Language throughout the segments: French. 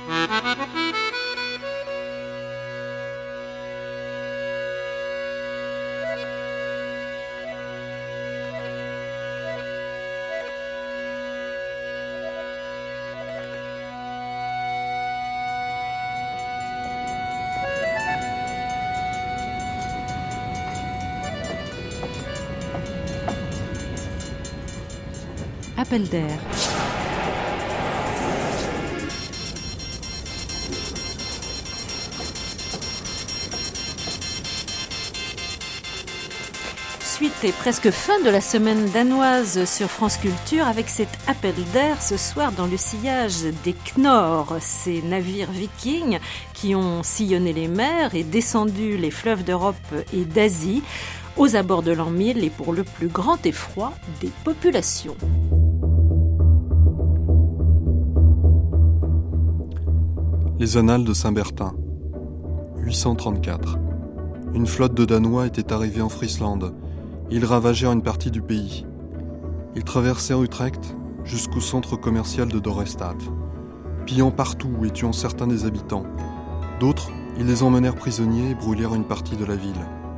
Appel d'air. Suite et presque fin de la semaine danoise sur France Culture avec cet appel d'air ce soir dans le sillage des Knorr, ces navires vikings qui ont sillonné les mers et descendu les fleuves d'Europe et d'Asie aux abords de l'an 1000 et pour le plus grand effroi des populations. Les annales de Saint-Bertin, 834. Une flotte de Danois était arrivée en Friesland. Ils ravagèrent une partie du pays. Ils traversèrent Utrecht jusqu'au centre commercial de Dorestad, pillant partout et tuant certains des habitants. D'autres, ils les emmenèrent prisonniers et brûlèrent une partie de la ville.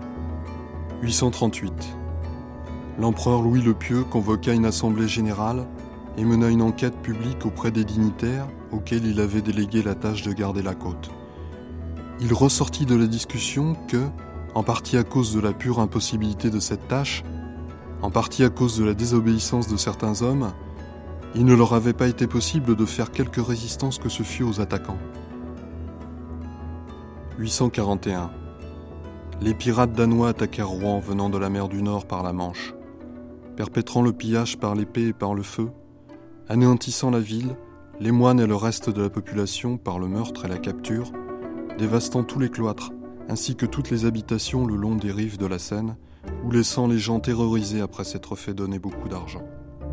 838. L'empereur Louis le Pieux convoqua une assemblée générale et mena une enquête publique auprès des dignitaires auxquels il avait délégué la tâche de garder la côte. Il ressortit de la discussion que, en partie à cause de la pure impossibilité de cette tâche, en partie à cause de la désobéissance de certains hommes, il ne leur avait pas été possible de faire quelque résistance que ce fût aux attaquants. 841. Les pirates danois attaquèrent Rouen venant de la mer du Nord par la Manche, perpétrant le pillage par l'épée et par le feu, anéantissant la ville, les moines et le reste de la population par le meurtre et la capture, dévastant tous les cloîtres, ainsi que toutes les habitations le long des rives de la Seine, ou laissant les gens terrorisés après s'être fait donner beaucoup d'argent.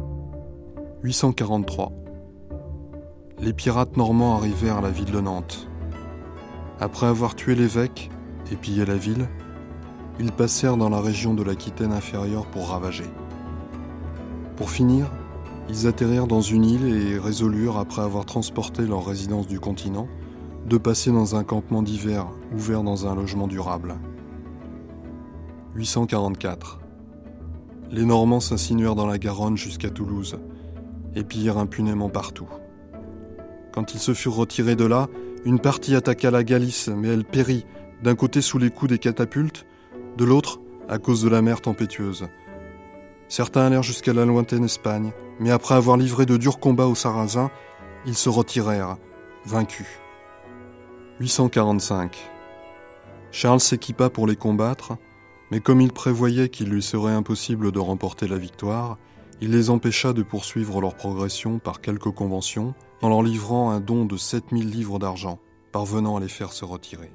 843. Les pirates normands arrivèrent à la ville de Nantes. Après avoir tué l'évêque et pillé la ville, ils passèrent dans la région de l'Aquitaine inférieure pour ravager. Pour finir, ils atterrirent dans une île et résolurent, après avoir transporté leur résidence du continent, de passer dans un campement d'hiver ouvert dans un logement durable. 844. Les Normands s'insinuèrent dans la Garonne jusqu'à Toulouse et pillèrent impunément partout. Quand ils se furent retirés de là, une partie attaqua la Galice, mais elle périt, d'un côté sous les coups des catapultes, de l'autre à cause de la mer tempétueuse. Certains allèrent jusqu'à la lointaine Espagne, mais après avoir livré de durs combats aux Sarrasins, ils se retirèrent, vaincus. 845. Charles s'équipa pour les combattre, mais comme il prévoyait qu'il lui serait impossible de remporter la victoire, il les empêcha de poursuivre leur progression par quelques conventions, en leur livrant un don de 7000 livres d'argent, parvenant à les faire se retirer.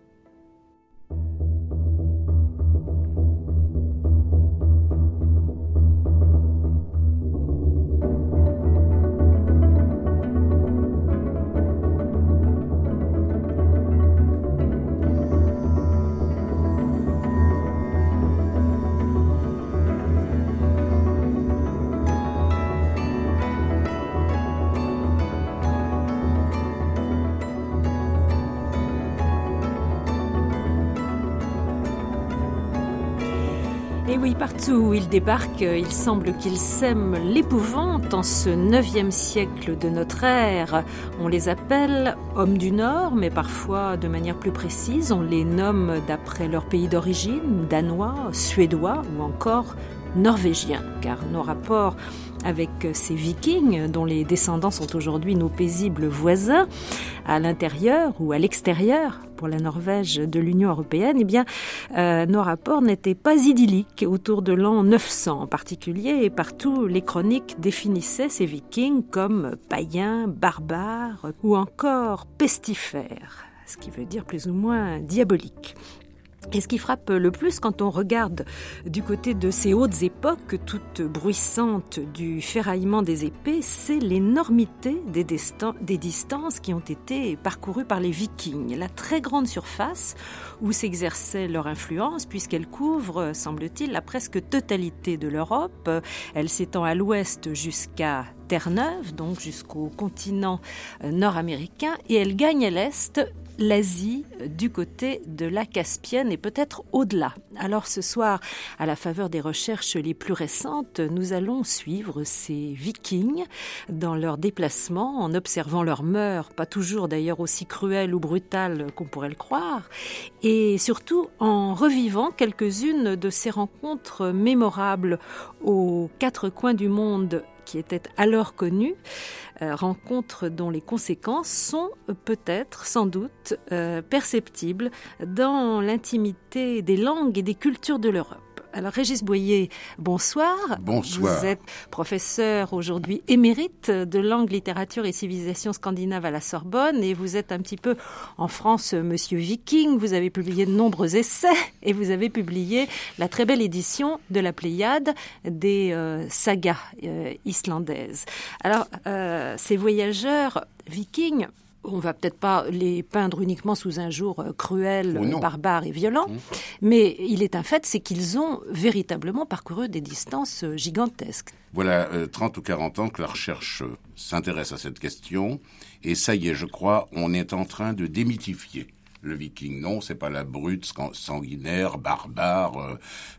Et oui, partout où ils débarquent, il semble qu'ils sèment l'épouvante en ce 9e siècle de notre ère. On les appelle hommes du Nord, mais parfois de manière plus précise, on les nomme d'après leur pays d'origine, danois, suédois ou encore norvégiens, car nos rapports avec ces vikings, dont les descendants sont aujourd'hui nos paisibles voisins, à l'intérieur ou à l'extérieur, pour la Norvège de l'Union européenne, eh bien, nos rapports n'étaient pas idylliques autour de l'an 900 en particulier, et partout les chroniques définissaient ces vikings comme païens, barbares ou encore pestifères, ce qui veut dire plus ou moins diaboliques. Et ce qui frappe le plus quand on regarde du côté de ces hautes époques, toutes bruissantes du ferraillement des épées, c'est l'énormité des distances qui ont été parcourues par les Vikings. La très grande surface où s'exerçait leur influence, puisqu'elle couvre, semble-t-il, la presque totalité de l'Europe. Elle s'étend à l'ouest jusqu'à Terre-Neuve, donc jusqu'au continent nord-américain, et elle gagne à l'est l'Asie du côté de la Caspienne et peut-être au-delà. Alors ce soir, à la faveur des recherches les plus récentes, nous allons suivre ces Vikings dans leurs déplacements, en observant leurs mœurs, pas toujours d'ailleurs aussi cruelles ou brutales qu'on pourrait le croire, et surtout en revivant quelques-unes de ces rencontres mémorables aux quatre coins du monde qui étaient alors connues, rencontres dont les conséquences sont peut-être, sans doute, perceptibles dans l'intimité des langues et des cultures de l'Europe. Alors Régis Boyer, bonsoir. Bonsoir. Vous êtes professeur aujourd'hui émérite de langue, littérature et civilisation scandinave à la Sorbonne et vous êtes un petit peu en France Monsieur Viking. Vous avez publié de nombreux essais et vous avez publié la très belle édition de la Pléiade des sagas islandaises. Alors ces voyageurs vikings, on va peut-être pas les peindre uniquement sous un jour cruel, barbare et violent, mais il est un fait, c'est qu'ils ont véritablement parcouru des distances gigantesques. Voilà 30 ou 40 ans que la recherche s'intéresse à cette question, et ça y est, je crois, on est en train de démythifier le viking. Non, c'est pas la brute sanguinaire, barbare,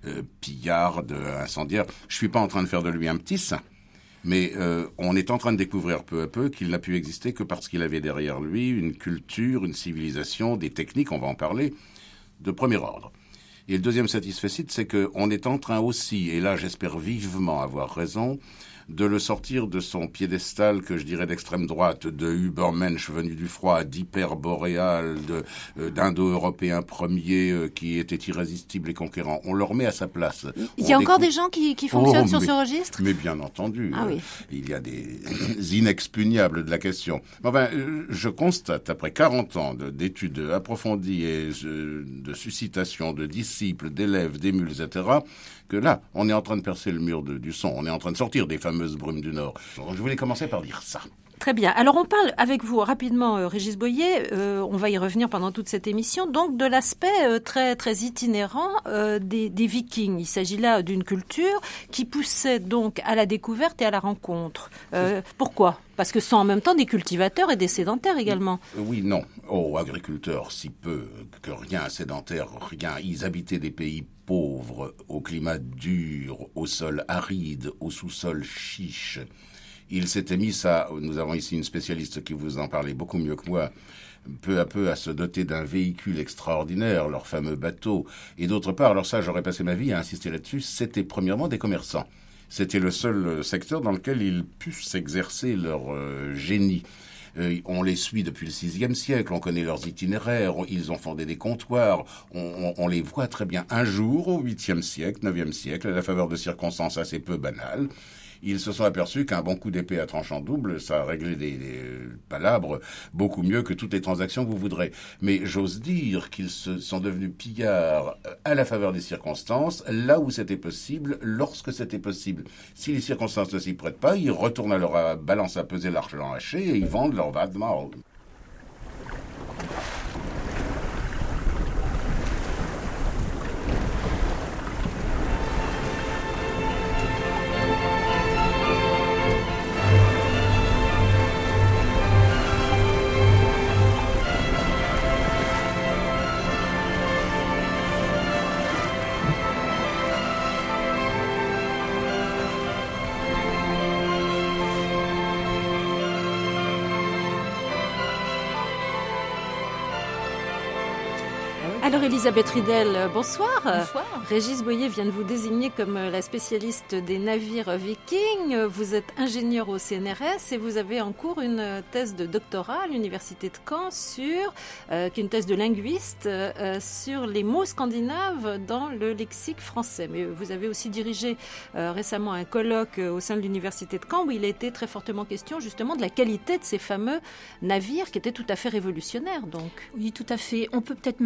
pillarde, incendiaire. Je suis pas en train de faire de lui un petit saint. Mais on est en train de découvrir peu à peu qu'il n'a pu exister que parce qu'il avait derrière lui une culture, une civilisation, des techniques, on va en parler, de premier ordre. Et le deuxième satisfecit, c'est qu'on est en train aussi, et là j'espère vivement avoir raison, de le sortir de son piédestal que je dirais d'extrême droite, de Übermensch venu du froid, d'hyperboréal, d'indo-européen premier qui était irrésistible et conquérant. On le remet à sa place. Il y a encore des gens qui fonctionnent sur ce registre ? Mais bien entendu. Oui. Il y a des inexpugnables de la question. Enfin, je constate, après 40 ans d'études approfondies et de suscitation de disciples, d'élèves, d'émules, etc., que là, on est en train de percer le mur du son. On est en train de sortir des fameuses brumes du Nord. Je voulais commencer par dire ça. Très bien. Alors, on parle avec vous rapidement, Régis Boyer, on va y revenir pendant toute cette émission, donc de l'aspect très, très itinérant des Vikings. Il s'agit là d'une culture qui poussait donc à la découverte et à la rencontre. Pourquoi ? Parce que ce sont en même temps des cultivateurs et des sédentaires également. Oui, non. Oh, agriculteurs, si peu que rien, sédentaires, rien. Ils habitaient des pays pauvres, au climat dur, au sol aride, au sous-sol chiche. Ils s'étaient mis nous avons ici une spécialiste qui vous en parlait beaucoup mieux que moi, peu à peu à se doter d'un véhicule extraordinaire, leur fameux bateau. Et d'autre part, alors ça, j'aurais passé ma vie à insister là-dessus, c'était premièrement des commerçants. C'était le seul secteur dans lequel ils puissent exercer leur génie. On les suit depuis le VIe siècle, on connaît leurs itinéraires, ils ont fondé des comptoirs, on les voit très bien. Un jour, au 8e siècle, 9e siècle, à la faveur de circonstances assez peu banales, ils se sont aperçus qu'un bon coup d'épée à tranchant double, ça a réglé des palabres beaucoup mieux que toutes les transactions que vous voudrez. Mais j'ose dire qu'ils sont devenus pillards à la faveur des circonstances, là où c'était possible, lorsque c'était possible. Si les circonstances ne s'y prêtent pas, ils retournent à leur balance à peser l'argent haché et ils vendent leur vêtements. Alors Elisabeth Ridel, bonsoir. Bonsoir. Régis Boyer vient de vous désigner comme la spécialiste des navires vikings. Vous êtes ingénieur au CNRS et vous avez en cours une thèse de doctorat à l'université de Caen qui est une thèse de linguiste sur les mots scandinaves dans le lexique français. Mais vous avez aussi dirigé récemment un colloque au sein de l'université de Caen où il a été très fortement question justement de la qualité de ces fameux navires qui étaient tout à fait révolutionnaires. Donc. Oui, tout à fait. On peut peut-être même dire que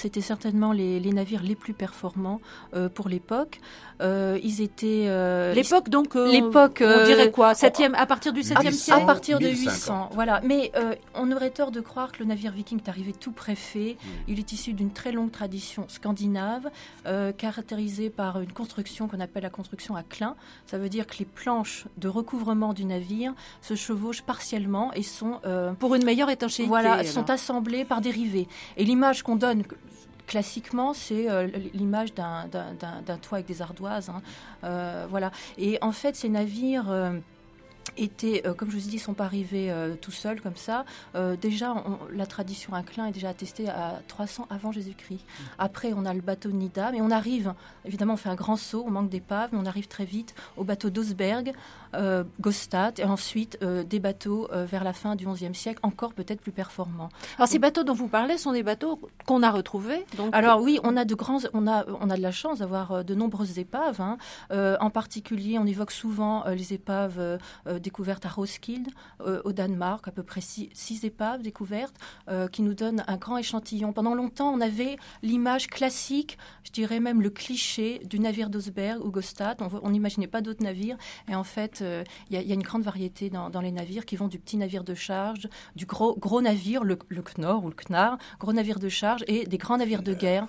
c'était certainement les navires les plus performants pour l'époque. Ils étaient... l'époque, donc, l'époque, on dirait quoi, à partir du 7e siècle? À partir de 800, voilà. Mais on aurait tort de croire que le navire viking est arrivé tout préfet. Il est issu d'une très longue tradition scandinave, caractérisée par une construction qu'on appelle la construction à clin. Ça veut dire que les planches de recouvrement du navire se chevauchent partiellement et sont... pour une meilleure étanchéité. Voilà, sont assemblées par des rivets. Et l'image qu'on donne... Classiquement, c'est l'image d'un toit avec des ardoises. Voilà. Et en fait, ces navires étaient, comme je vous ai dit, sont pas arrivés tout seuls comme ça. Déjà, la tradition à clin est déjà attestée à 300 avant Jésus-Christ. Après, on a le bateau de Nida, mais on arrive, évidemment, on fait un grand saut, on manque d'épave, mais on arrive très vite au bateau d'Osberg, Gostad, et ensuite des bateaux vers la fin du XIe siècle, encore peut-être plus performants. Alors, ces bateaux dont vous parlez sont des bateaux qu'on a retrouvés. Donc... Alors oui, on a de la chance d'avoir de nombreuses épaves. En particulier, on évoque souvent les épaves découvertes à Roskilde, au Danemark, à peu près 6 épaves découvertes, qui nous donnent un grand échantillon. Pendant longtemps, on avait l'image classique, je dirais même le cliché du navire d'Osberg ou Gostad. On n'imaginait pas d'autres navires. Et en fait, il y a une grande variété dans les navires qui vont du petit navire de charge, du gros navire, le Knorr ou le Knarr, gros navire de charge, et des grands navires de guerre,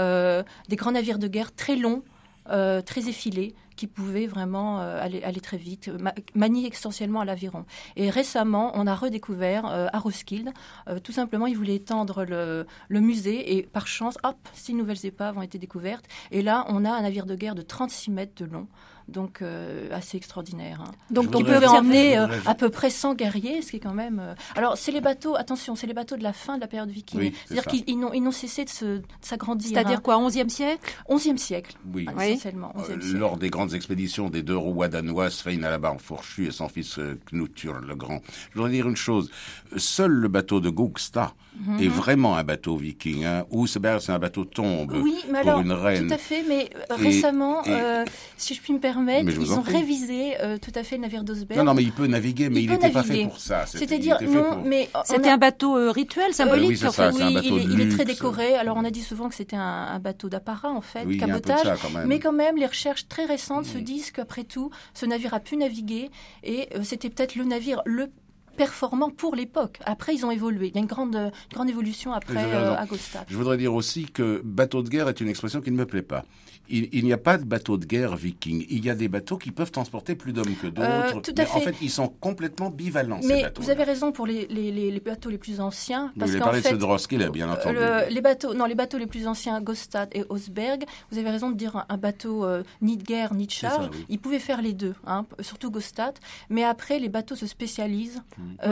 très longs, très effilés, qui pouvaient vraiment aller très vite, manier essentiellement à l'aviron. Et récemment, on a redécouvert à Roskilde, tout simplement, ils voulaient étendre le musée, et par chance, 6 nouvelles épaves ont été découvertes. Et là, on a un navire de guerre de 36 mètres de long, donc assez extraordinaire. Donc on peut emmener à peu près 100 guerriers, ce qui est quand même... Alors, c'est les bateaux de la fin de la période viking. Oui, c'est-à-dire qu'ils n'ont cessé de s'agrandir. C'est-à-dire quoi, 11e siècle 11e siècle, oui. Essentiellement. 11e siècle. Lors des grandes expéditions des 2 rois danois, Svein à la barre fourchue et son fils Knutur le Grand. Je voudrais dire une chose. Seul le bateau de Gokstad est vraiment un bateau viking. Oseberg, c'est un bateau tombe pour une reine. Tout à fait, mais récemment, si je puis me permettre, ils ont révisé tout à fait le navire d'Osberg. Non, mais il peut naviguer, mais il n'était pas fait pour ça. C'était un bateau rituel, symbolique. Oui, c'est ça, c'est un bateau de luxe. Il est très décoré. Alors, on a dit souvent que c'était un bateau d'apparat, en fait, cabotage. Un peu de ça, quand même. Mais quand même, les recherches très récentes se disent qu'après tout, ce navire a pu naviguer et c'était peut-être le navire le performant pour l'époque. Après, ils ont évolué. Il y a une grande évolution après à Gostad. Je voudrais dire aussi que bateau de guerre est une expression qui ne me plaît pas. Il n'y a pas de bateau de guerre viking. Il y a des bateaux qui peuvent transporter plus d'hommes que d'autres. Tout à fait. En fait, ils sont complètement bivalents, ces bateaux. Mais vous avez raison pour les bateaux les plus anciens. Vous avez parlé de ceux de Roskilde, bien entendu. Les bateaux les plus anciens, Gostad et Osberg, vous avez raison de dire un bateau ni de guerre ni de charge. Ils pouvaient faire les deux, surtout Gostad. Mais après, les bateaux se spécialisent.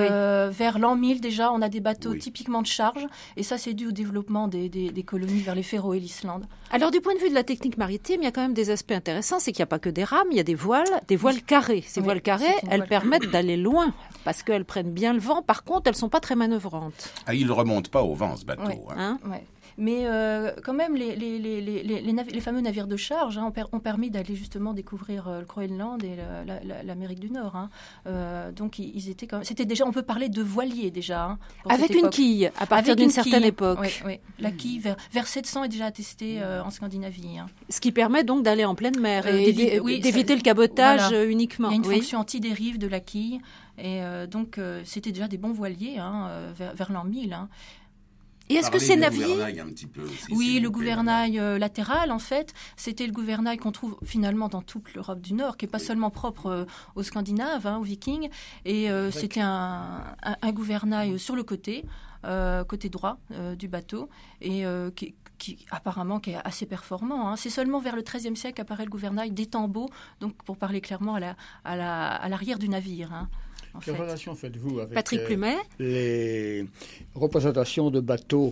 Vers l'an 1000, déjà, on a des bateaux typiquement de charge. Et ça, c'est dû au développement des colonies vers les Féroé et l'Islande. Alors, du point de vue de la technique maritime, il y a quand même des aspects intéressants. C'est qu'il n'y a pas que des rames, il y a des voiles carrées. Ces voiles carrées, elles permettent d'aller loin parce qu'elles prennent bien le vent. Par contre, elles ne sont pas très manœuvrantes. Il ne remonte pas au vent, ce bateau. Mais quand même, les fameux navires de charge ont permis d'aller justement découvrir le Groenland et l'Amérique du Nord. Donc, ils étaient quand même... C'était déjà, on peut parler de voiliers déjà. Avec une quille, à partir d'une certaine époque. Oui. La quille, vers 700 est déjà attestée en Scandinavie. Ce qui permet donc d'aller en pleine mer et d'éviter le cabotage uniquement. Il y a une fonction anti-dérive de la quille. Et donc, c'était déjà des bons voiliers vers l'an 1000. Et est-ce que ces navires... Oui, le gouvernail latéral, en fait, c'était le gouvernail qu'on trouve finalement dans toute l'Europe du Nord, qui n'est pas seulement propre aux Scandinaves, aux Vikings. Et c'était un gouvernail sur le côté droit du bateau, et qui apparemment qui est assez performant. C'est seulement vers le XIIIe siècle qu'apparaît le gouvernail d'étambeau, donc pour parler clairement à l'arrière du navire. Quelle relation faites-vous avec Patrick Plumet, les représentations de bateaux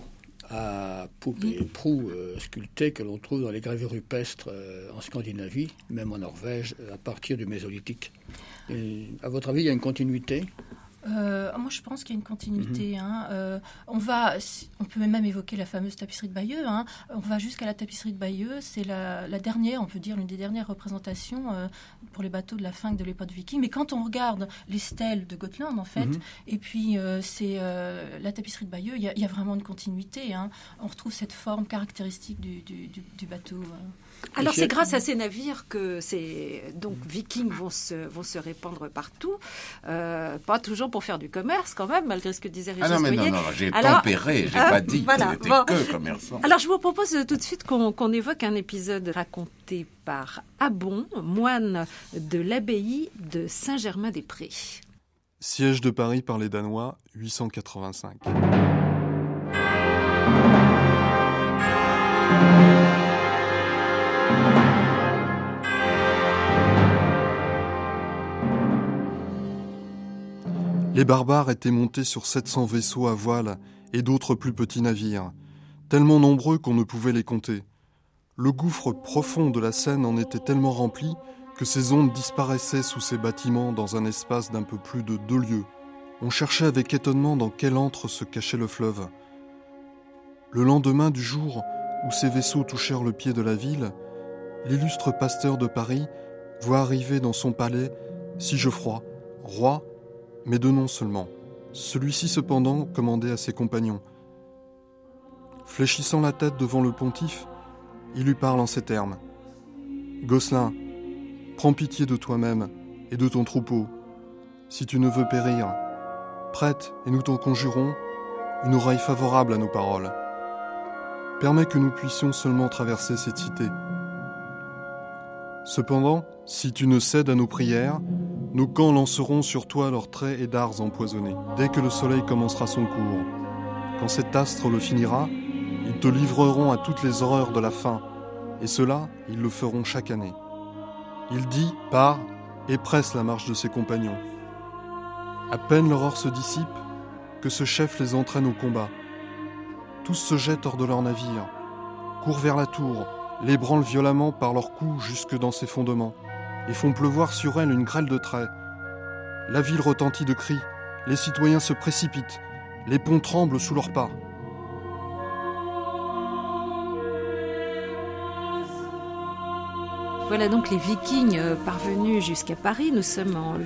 à poupe et proue sculptés que l'on trouve dans les gravures rupestres en Scandinavie, même en Norvège, à partir du Mésolithique? Et, à votre avis, il y a une continuité ? Moi, je pense qu'il y a une continuité. On peut même évoquer la fameuse tapisserie de Bayeux. On va jusqu'à la tapisserie de Bayeux. C'est la dernière, on peut dire, l'une des dernières représentations pour les bateaux de la fin de l'époque viking. Mais quand on regarde les stèles de Gotland, en fait, et puis c'est la tapisserie de Bayeux, il y a vraiment une continuité. On retrouve cette forme caractéristique du bateau. Alors c'est grâce à ces navires que ces vikings vont se répandre partout, pas toujours pour faire du commerce quand même, malgré ce que disait Régis Boyer. Non, j'ai tempéré, j'ai pas dit qu'il n'était que commerçant. Alors je vous propose tout de suite qu'on évoque un épisode raconté par Abon, moine de l'abbaye de Saint-Germain-des-Prés. Siège de Paris par les Danois, 885. Les barbares étaient montés sur 700 vaisseaux à voile et d'autres plus petits navires, tellement nombreux qu'on ne pouvait les compter. Le gouffre profond de la Seine en était tellement rempli que ces ondes disparaissaient sous ces bâtiments dans un espace d'un peu plus de 2 lieues. On cherchait avec étonnement dans quel antre se cachait le fleuve. Le lendemain du jour où ces vaisseaux touchèrent le pied de la ville, l'illustre pasteur de Paris voit arriver dans son palais Sigeoffroy, roi, mais de nom seulement. Celui-ci cependant commandait à ses compagnons. Fléchissant la tête devant le pontife, il lui parle en ces termes. « Gosselin, prends pitié de toi-même et de ton troupeau. Si tu ne veux périr, prête, et nous t'en conjurons, une oreille favorable à nos paroles. Permets que nous puissions seulement traverser cette cité. Cependant, si tu ne cèdes à nos prières, nos camps lanceront sur toi leurs traits et dards empoisonnés, dès que le soleil commencera son cours. Quand cet astre le finira, ils te livreront à toutes les horreurs de la faim, et cela, ils le feront chaque année. » Il dit, part, et presse la marche de ses compagnons. À peine l'aurore se dissipe, que ce chef les entraîne au combat. Tous se jettent hors de leur navire, courent vers la tour, l'ébranlent violemment par leurs coups jusque dans ses fondements, et font pleuvoir sur elle une grêle de traits. La ville retentit de cris, les citoyens se précipitent, les ponts tremblent sous leurs pas. Voilà donc les Vikings parvenus jusqu'à Paris. Nous sommes en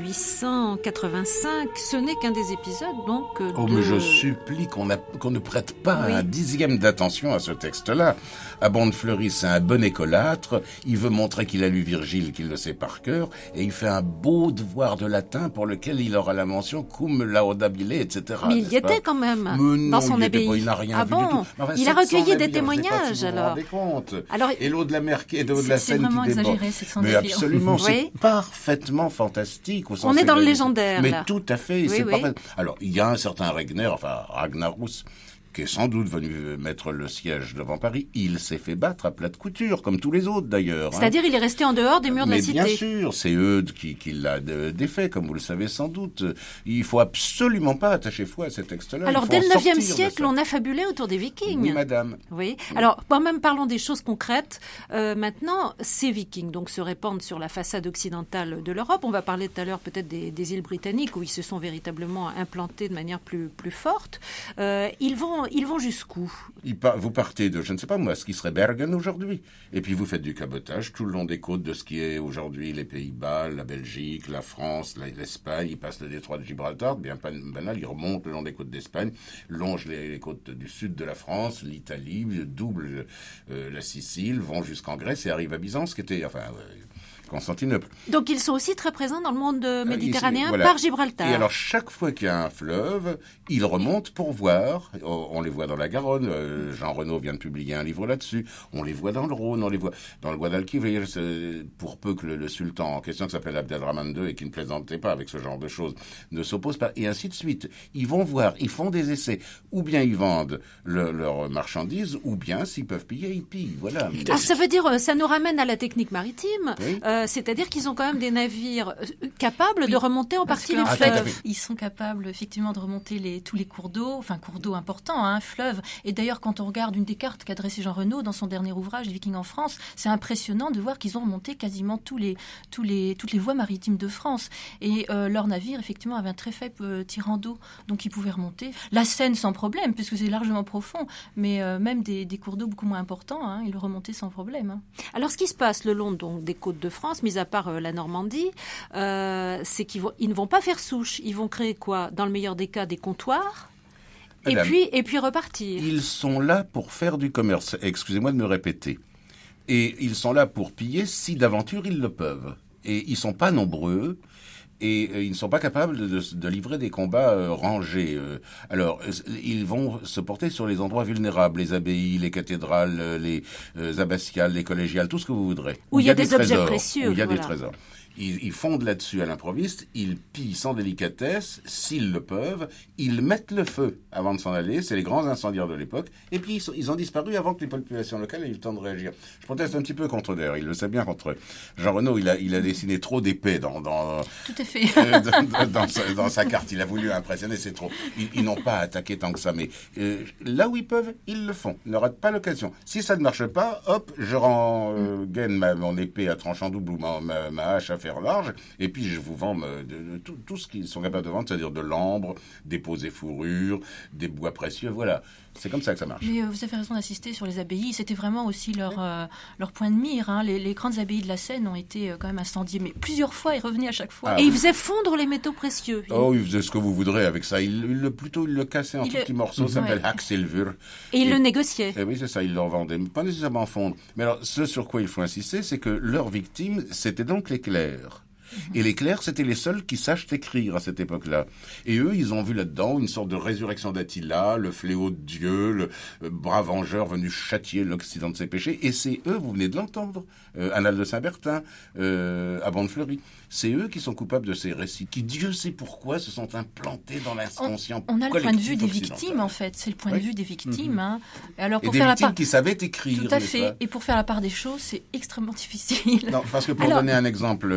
885. Ce n'est qu'un des épisodes, donc. Mais je supplie qu'on ne prête pas un dixième d'attention à ce texte-là. Abon de Fleury, c'est un bon écolâtre. Il veut montrer qu'il a lu Virgile, qu'il le sait par cœur, et il fait un beau devoir de latin pour lequel il aura la mention cum laudabile, etc. Mais il y était quand même dans son abbaye. Il n'a rien vu du tout. Enfin, il a recueilli des témoignages, alors. Et l'eau de la mer et l'eau de la Seine qui déborde. Mais absolument, c'est parfaitement fantastique. On est dans le légendaire. Mais là. Tout à fait. C'est parfait. Alors, il y a un certain Ragnarus, qui est sans doute venu mettre le siège devant Paris. Il s'est fait battre à plate couture, comme tous les autres d'ailleurs. C'est-à-dire, il est resté en dehors des murs de la cité. Mais bien sûr, c'est Eudes qui l'a défait, comme vous le savez sans doute. Il faut absolument pas attacher foi à ces textes-là. Alors, dès le 9e siècle, on a fabulé autour des Vikings. Oui, madame. Oui. Alors, même parlons des choses concrètes. Maintenant, ces Vikings donc se répandent sur la façade occidentale de l'Europe. On va parler tout à l'heure peut-être des îles britanniques où ils se sont véritablement implantés de manière plus forte. Ils vont jusqu'où ? Vous partez de, je ne sais pas moi, ce qui serait Bergen aujourd'hui. Et puis vous faites du cabotage tout le long des côtes de ce qui est aujourd'hui les Pays-Bas, la Belgique, la France, l'Espagne. Ils passent le détroit de Gibraltar, bien banal, ils remontent le long des côtes d'Espagne, longent les côtes du sud de la France, l'Italie, doublent la Sicile, vont jusqu'en Grèce et arrivent à Byzance, qui était... Constantinople. Donc ils sont aussi très présents dans le monde méditerranéen par Gibraltar. Et alors chaque fois qu'il y a un fleuve, ils remontent pour voir. On les voit dans la Garonne. Jean Renaud vient de publier un livre là-dessus. On les voit dans le Rhône, on les voit dans le Guadalquivir. Pour peu que le sultan en question, qui s'appelle Abdelrahman II et qui ne plaisantait pas avec ce genre de choses, ne s'oppose pas, et ainsi de suite. Ils vont voir, ils font des essais. Ou bien ils vendent leurs marchandises, ou bien s'ils peuvent piller, ils pillent. Voilà. Alors ça veut dire, ça nous ramène à la technique maritime. Oui. C'est-à-dire qu'ils ont quand même des navires capables de remonter en partie les en fleuves. fait, ils sont capables effectivement de remonter tous les cours d'eau, cours d'eau importants, fleuves. Et d'ailleurs, quand on regarde une des cartes qu'a dressée Jean Renaud dans son dernier ouvrage, Les Vikings en France, c'est impressionnant de voir qu'ils ont remonté quasiment toutes les voies maritimes de France. Et leurs navires, effectivement, avaient un très faible tirant d'eau, donc ils pouvaient remonter. La Seine sans problème, puisque c'est largement profond, mais même des cours d'eau beaucoup moins importants, ils le remontaient sans problème. Alors, ce qui se passe le long donc, des côtes de France, mis à part la Normandie, c'est ils ne vont pas faire souche. Ils vont créer quoi? Dans le meilleur des cas, des comptoirs. Madame, et puis repartir. Ils sont là pour faire du commerce. Excusez-moi de me répéter. Et ils sont là pour piller si d'aventure ils le peuvent. Et ils sont pas nombreux. Et ils ne sont pas capables de livrer des combats rangés. Alors, ils vont se porter sur les endroits vulnérables, les abbayes, les cathédrales, les abbatiales, les collégiales, tout ce que vous voudrez. Où il y a des objets précieux. Où il y a des trésors. Ils fondent là-dessus à l'improviste, ils pillent sans délicatesse, s'ils le peuvent, ils mettent le feu avant de s'en aller, c'est les grands incendiaires de l'époque, et puis ils ont disparu avant que les populations locales aient eu le temps de réagir. Je proteste un petit peu contre d'ailleurs, il le sait bien, contre Jean Renaud, il a dessiné trop d'épais dans Tout à fait. dans sa carte, il a voulu impressionner, c'est trop. Ils n'ont pas attaqué tant que ça, mais là où ils peuvent, ils le font, ils ne ratent pas l'occasion. Si ça ne marche pas, hop, je gaine mon épée à tranchant double ou ma hache à faire large, et puis je vous vends tout ce qu'ils sont capables de vendre, c'est-à-dire de l'ambre, des peaux et fourrures, des bois précieux, voilà. C'est comme ça que ça marche. Mais vous avez raison d'insister sur les abbayes. C'était vraiment aussi leur point de mire. Les grandes abbayes de la Seine ont été quand même incendiées, mais plusieurs fois, ils revenaient à chaque fois. Et ils faisaient fondre les métaux précieux. Oh, ils faisaient ce que vous voudrez avec ça. Ils le cassaient en tout petits morceaux, ça s'appelle hacksilver. Et ils le négociaient. Et oui, c'est ça, ils le revendaient. Pas nécessairement fondre. Mais alors, ce sur quoi il faut insister, c'est que leurs victimes, c'était donc les clercs. Et les clercs, c'était les seuls qui sachent écrire à cette époque-là. Et eux, ils ont vu là-dedans une sorte de résurrection d'Attila, le fléau de Dieu, le bras vengeur venu châtier l'Occident de ses péchés. Et c'est eux, vous venez de l'entendre, Annales de Saint-Bertin, à Bonne-Fleury. C'est eux qui sont coupables de ces récits, qui, Dieu sait pourquoi, se sont implantés dans l'inconscient collectif. On a le point de vue des occidental. victimes, en fait. C'est le point de vue des victimes. Alors, pour et des victimes qui savaient écrire. Tout à fait. Et pour faire la part des choses, c'est extrêmement difficile. Non, parce que pour donner un exemple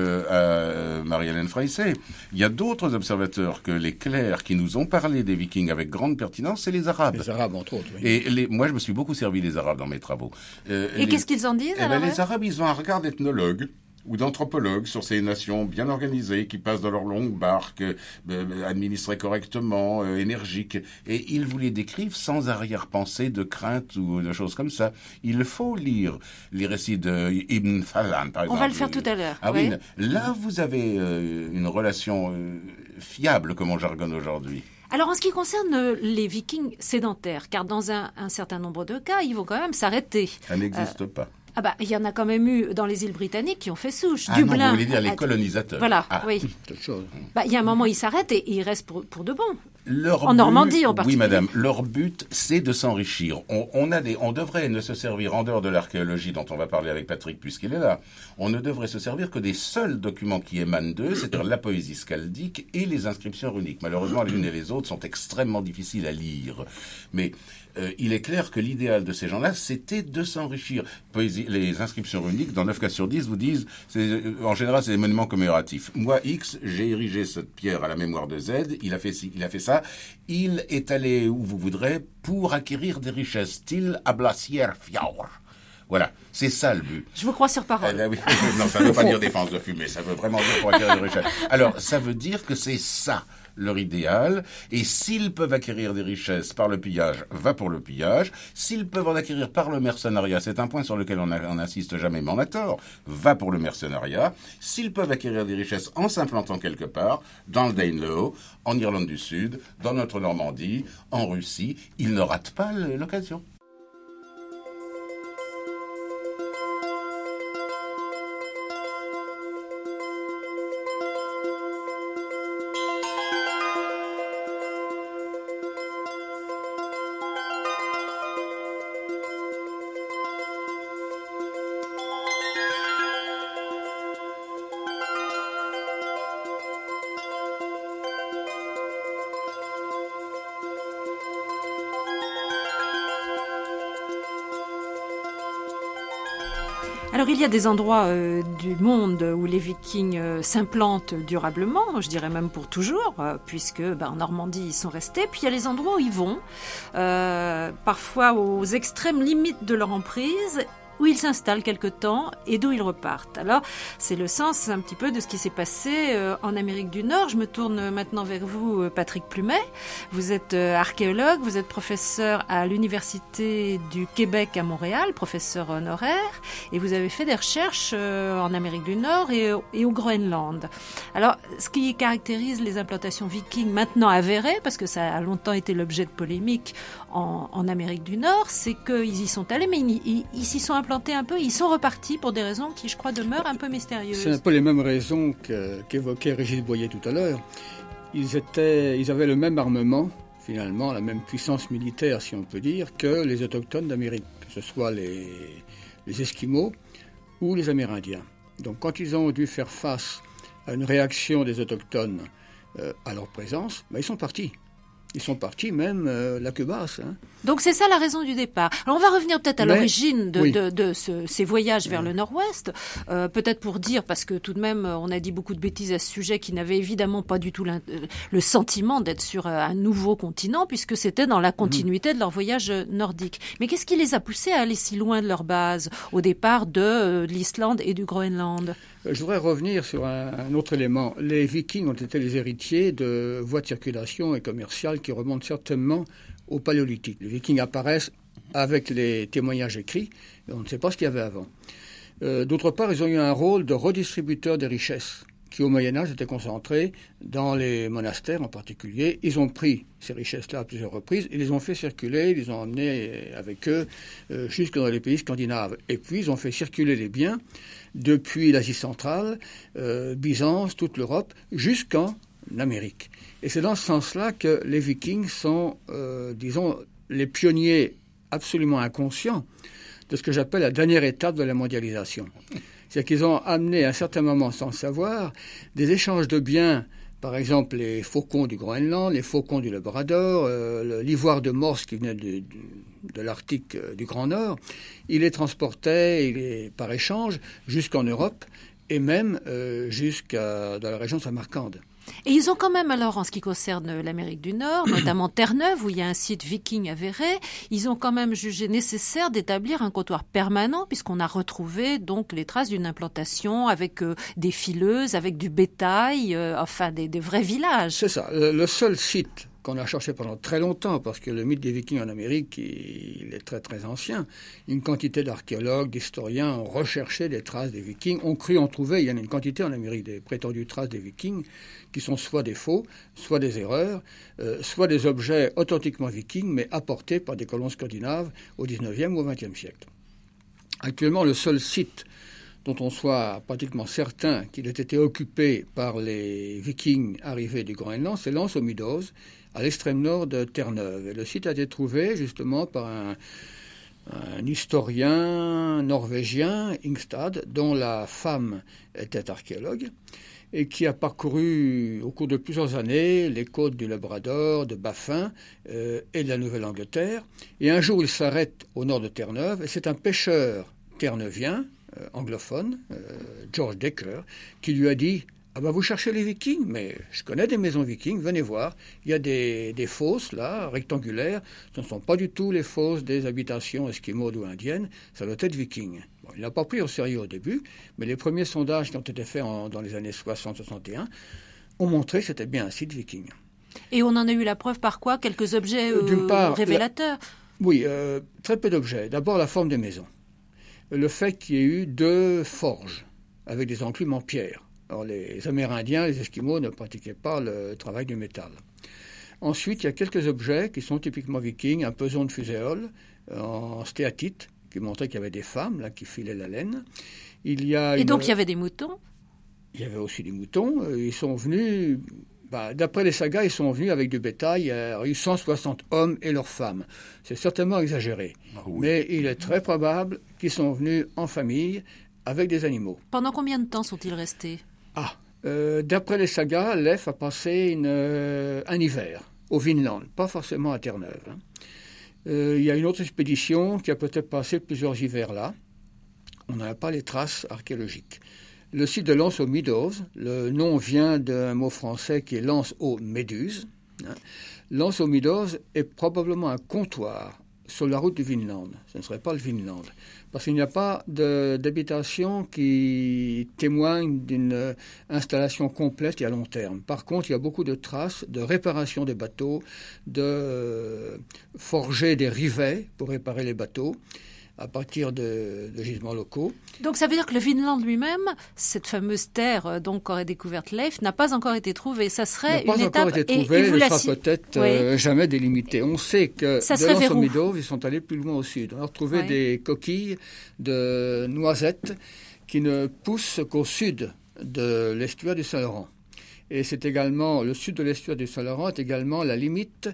à Marie-Hélène Freissé, il y a d'autres observateurs que les clercs qui nous ont parlé des Vikings avec grande pertinence, c'est les Arabes. Les Arabes, entre autres, oui. Et moi, je me suis beaucoup servi des Arabes dans mes travaux. Et qu'est-ce qu'ils en disent alors? Les Arabes, ils ont un regard d'ethnologue ou d'anthropologues sur ces nations bien organisées qui passent dans leurs longues barques, administrées correctement, énergiques. Et ils vous les décrivent sans arrière-pensée de crainte ou de choses comme ça. Il faut lire les récits de Ibn Falan, par exemple. On va le faire tout à l'heure. Ah oui. Là, vous avez une relation fiable, comme on jargonne aujourd'hui. Alors, en ce qui concerne les Vikings sédentaires, car dans un certain nombre de cas, ils vont quand même s'arrêter. Ça n'existe pas. Ah bah, il y en a quand même eu dans les îles britanniques qui ont fait souche. Ah Dublin. Non, vous voulez dire les colonisateurs. Voilà, oui. Bah, il y a un moment, ils s'arrêtent et ils restent pour de bon. En Normandie, en particulier. Oui, madame. Leur but, c'est de s'enrichir. On devrait ne se servir, en dehors de l'archéologie dont on va parler avec Patrick puisqu'il est là, on ne devrait se servir que des seuls documents qui émanent d'eux, c'est-à-dire la poésie scaldique et les inscriptions runiques. Malheureusement, les unes et les autres sont extrêmement difficiles à lire. Mais il est clair que l'idéal de ces gens-là, c'était de s'enrichir. Les inscriptions runiques, dans 9 cas sur 10, vous disent, en général, c'est des monuments commémoratifs. Moi, X, j'ai érigé cette pierre à la mémoire de Z, il a fait ça. Il est allé où vous voudrez pour acquérir des richesses, style Ablasierfjord. Voilà, c'est ça le but. Je vous crois sur parole. Oui. Non, ça ne veut pas dire défense de fumée, ça veut vraiment dire pour acquérir des richesses. Alors, ça veut dire que c'est ça leur idéal, et s'ils peuvent acquérir des richesses par le pillage, va pour le pillage. S'ils peuvent en acquérir par le mercenariat, c'est un point sur lequel on n'insiste jamais, mais on a tort, va pour le mercenariat. S'ils peuvent acquérir des richesses en s'implantant quelque part, dans le Danelaw, en Irlande du Sud, dans notre Normandie, en Russie, ils ne ratent pas l'occasion. Alors il y a des endroits du monde où les Vikings s'implantent durablement, je dirais même pour toujours, puisque en Normandie ils sont restés. Puis il y a les endroits où ils vont, parfois aux extrêmes limites de leur emprise, où ils s'installent quelque temps et d'où ils repartent. Alors, c'est le sens un petit peu de ce qui s'est passé en Amérique du Nord. Je me tourne maintenant vers vous, Patrick Plumet. Vous êtes archéologue, vous êtes professeur à l'Université du Québec à Montréal, professeur honoraire, et vous avez fait des recherches en Amérique du Nord et au Groenland. Alors, ce qui caractérise les implantations vikings maintenant avérées, parce que ça a longtemps été l'objet de polémiques en Amérique du Nord, c'est qu'ils y sont allés, mais ils s'y sont implantés un peu, ils sont repartis pour des raisons qui, je crois, demeurent un peu mystérieuses. C'est un peu les mêmes raisons qu'évoquait Régis Boyer tout à l'heure. Ils avaient le même armement, finalement, la même puissance militaire, si on peut dire, que les autochtones d'Amérique, que ce soit les Esquimaux ou les Amérindiens. Donc quand ils ont dû faire face à une réaction des autochtones à leur présence, ils sont partis. Ils sont partis même la queue basse. Hein. Donc c'est ça la raison du départ. Alors on va revenir peut-être à l'origine de ces voyages vers le nord-ouest, peut-être pour dire, parce que tout de même on a dit beaucoup de bêtises à ce sujet, qui n'avaient évidemment pas du tout le sentiment d'être sur un nouveau continent, puisque c'était dans la continuité de leur voyage nordique. Mais qu'est-ce qui les a poussés à aller si loin de leur base, au départ de l'Islande et du Groenland ? Je voudrais revenir sur un autre élément. Les Vikings ont été les héritiers de voies de circulation et commerciales qui remontent certainement au Paléolithique. Les Vikings apparaissent avec les témoignages écrits, et on ne sait pas ce qu'il y avait avant. D'autre part, ils ont eu un rôle de redistributeur des richesses, qui au Moyen-Âge étaient concentrées dans les monastères en particulier. Ils ont pris ces richesses-là à plusieurs reprises, ils les ont fait circuler, ils les ont emmenés avec eux jusque dans les pays scandinaves. Et puis, ils ont fait circuler les biens depuis l'Asie centrale, Byzance, toute l'Europe, jusqu'en Amérique. Et c'est dans ce sens-là que les Vikings sont, disons, les pionniers absolument inconscients de ce que j'appelle la dernière étape de la mondialisation. C'est-à-dire qu'ils ont amené à un certain moment, sans le savoir, des échanges de biens, par exemple les faucons du Groenland, les faucons du Labrador, l'ivoire de morse qui venait de l'Arctique du Grand Nord. Ils les transportaient par échange jusqu'en Europe et même jusqu'à dans la région de Samarcande. Et ils ont quand même, alors, en ce qui concerne l'Amérique du Nord, notamment Terre-Neuve, où il y a un site viking avéré, ils ont quand même jugé nécessaire d'établir un comptoir permanent, puisqu'on a retrouvé donc les traces d'une implantation avec des fileuses, avec du bétail, des vrais villages. C'est ça. Le seul site qu'on a cherché pendant très longtemps, parce que le mythe des Vikings en Amérique, il est très très ancien. Une quantité d'archéologues, d'historiens ont recherché des traces des Vikings, ont cru en trouver. Il y en a une quantité en Amérique des prétendues traces des Vikings, qui sont soit des faux, soit des erreurs, soit des objets authentiquement vikings, mais apportés par des colons scandinaves au XIXe ou au XXe siècle. Actuellement, le seul site dont on soit pratiquement certain qu'il ait été occupé par les Vikings arrivés du Groenland, c'est l'Anse aux Midose, à l'extrême nord de Terre-Neuve. Et le site a été trouvé justement par un historien norvégien, Ingstad, dont la femme était archéologue, et qui a parcouru au cours de plusieurs années les côtes du Labrador, de Baffin et de la Nouvelle-Angleterre. Et un jour, il s'arrête au nord de Terre-Neuve, et c'est un pêcheur terneuvien, anglophone, George Decker, qui lui a dit « Ah ben vous cherchez les Vikings, mais je connais des maisons vikings, venez voir. Il y a des fosses là, rectangulaires. Ce ne sont pas du tout les fosses des habitations esquimaudes ou indiennes, ça doit être viking. » Bon, il n'a pas pris au sérieux au début, mais les premiers sondages qui ont été faits dans les années 60-61 ont montré que c'était bien un site viking. Et on en a eu la preuve par quoi? Quelques objets révélateurs? Oui, très peu d'objets. D'abord la forme des maisons. Le fait qu'il y ait eu 2 forges avec des enclumes en pierre. Alors, les Amérindiens, les Esquimaux ne pratiquaient pas le travail du métal. Ensuite, il y a quelques objets qui sont typiquement vikings, un peson de fuséole en stéatite, qui montrait qu'il y avait des femmes là, qui filaient la laine. Donc il y avait des moutons? Il y avait aussi des moutons. Ils sont venus... d'après les sagas, ils sont venus avec du bétail. Il y a eu 160 hommes et leurs femmes. C'est certainement exagéré. Oui. Mais il est très probable qu'ils sont venus en famille avec des animaux. Pendant combien de temps sont-ils restés? D'après les sagas, Leif a passé un hiver au Vinland, pas forcément à Terre-Neuve. Il y a une autre expédition qui a peut-être passé plusieurs hivers là. on n'a pas les traces archéologiques. Le site de Lance aux Meadows, le nom vient d'un mot français qui est Lance aux Méduses. Lance aux Meadows est probablement un comptoir sur la route du Vinland. Ce ne serait pas le Vinland. Parce qu'il n'y a pas d'habitation qui témoigne d'une installation complète et à long terme. Par contre, il y a beaucoup de traces de réparation des bateaux, de forger des rivets pour réparer les bateaux à partir de gisements locaux. Donc ça veut dire que le Vinland lui-même, cette fameuse terre qu'aurait découverte Leif, n'a pas encore été trouvée. Ça serait une étape... N'a pas encore été trouvée, ne sera peut-être jamais délimitée. On sait que de Lance aux Meadows, ils sont allés plus loin au sud. On a retrouvé des coquilles de noisettes qui ne poussent qu'au sud de l'estuaire du Saint-Laurent. Et c'est également, le sud de l'estuaire du Saint-Laurent est également la limite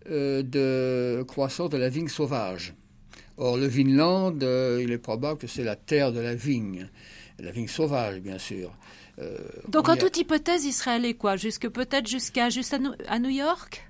de croissance de la vigne sauvage. Or, le Vinland, il est probable que c'est la terre de la vigne sauvage, bien sûr. Donc, en toute hypothèse, il serait allé quoi? Peut-être jusqu'à New York?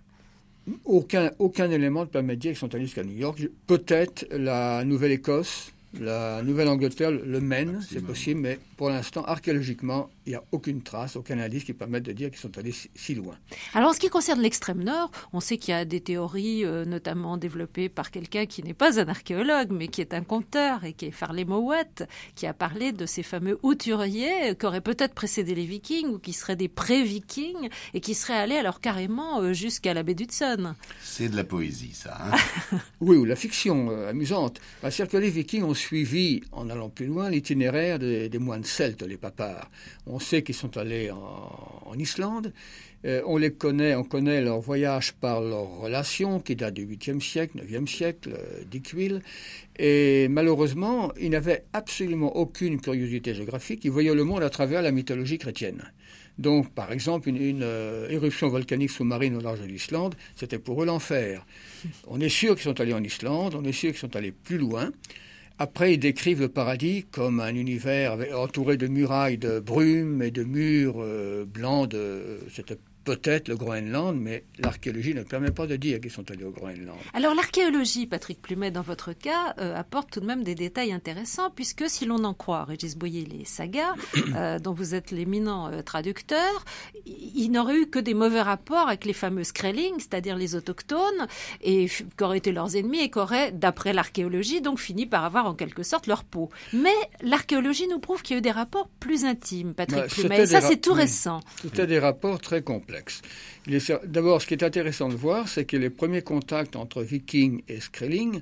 Aucun élément ne permet de dire qu'ils sont allés jusqu'à New York. Peut-être la Nouvelle-Écosse, la Nouvelle-Angleterre, le Maine, c'est possible, mais pour l'instant, archéologiquement, il n'y a aucune trace, aucun indice qui permette de dire qu'ils sont allés si loin. Alors, en ce qui concerne l'extrême nord, on sait qu'il y a des théories, notamment développées par quelqu'un qui n'est pas un archéologue, mais qui est un conteur, et qui est Farley Mowat, qui a parlé de ces fameux outuriers qui auraient peut-être précédé les Vikings, ou qui seraient des pré-Vikings, et qui seraient allés alors carrément jusqu'à la baie d'Hudson. C'est de la poésie, ça. Hein. Oui, ou la fiction amusante. C'est-à-dire que les Vikings ont suivi, en allant plus loin, l'itinéraire des moines celtes, les papars. On sait qu'ils sont allés en Islande. On connaît leur voyage par leurs relations qui datent du 8e siècle, 9e siècle, d'Ickwill. Et malheureusement, ils n'avaient absolument aucune curiosité géographique. Ils voyaient le monde à travers la mythologie chrétienne. Donc, par exemple, une éruption volcanique sous-marine au large de l'Islande, c'était pour eux l'enfer. On est sûr qu'ils sont allés en Islande, on est sûr qu'ils sont allés plus loin. Après, ils décrivent le paradis comme un univers entouré de murailles de brume et de murs blancs. C'était peut-être le Groenland, mais l'archéologie ne permet pas de dire qu'ils sont allés au Groenland. Alors l'archéologie, Patrick Plumet, dans votre cas, apporte tout de même des détails intéressants, puisque si l'on en croit Régis Boyer, les sagas, dont vous êtes l'éminent traducteur, il n'aurait eu que des mauvais rapports avec les fameux Skrellings, c'est-à-dire les autochtones, et qu'auraient été leurs ennemis, et qu'auraient, d'après l'archéologie, donc fini par avoir en quelque sorte leur peau. Mais l'archéologie nous prouve qu'il y a eu des rapports plus intimes, Patrick Plumet, et ça c'est tout récent. C'était des rapports très complexes. D'abord, ce qui est intéressant de voir, c'est que les premiers contacts entre Vikings et Skrellings,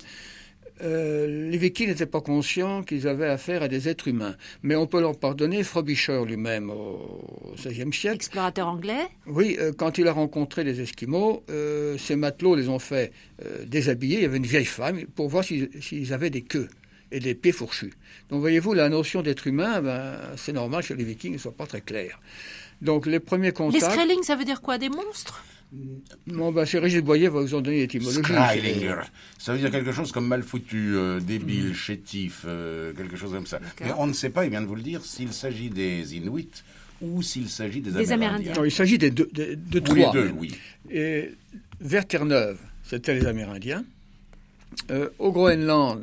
les Vikings n'étaient pas conscients qu'ils avaient affaire à des êtres humains. Mais on peut leur pardonner Frobisher lui-même au XVIe siècle. Explorateur anglais. Oui, quand il a rencontré les Esquimaux, ces matelots les ont fait déshabiller. Il y avait une vieille femme pour voir s'ils avaient des queues et des pieds fourchus. Donc voyez-vous, la notion d'être humain, c'est normal que les Vikings ne soient pas très clairs. Donc les premiers contacts... Les Skrellings, ça veut dire quoi? Des monstres? Non, c'est Régis Boyer va vous en donner l'étymologie. Skrellinger. Ça veut dire quelque chose comme mal foutu, débile, chétif, quelque chose comme ça. Mais on ne sait pas, il vient de vous le dire, s'il s'agit des Inuits ou s'il s'agit des Amérindiens. Non, il s'agit de trois. Les deux, oui. Et vers Terre-Neuve, c'était les Amérindiens. Au Groenland,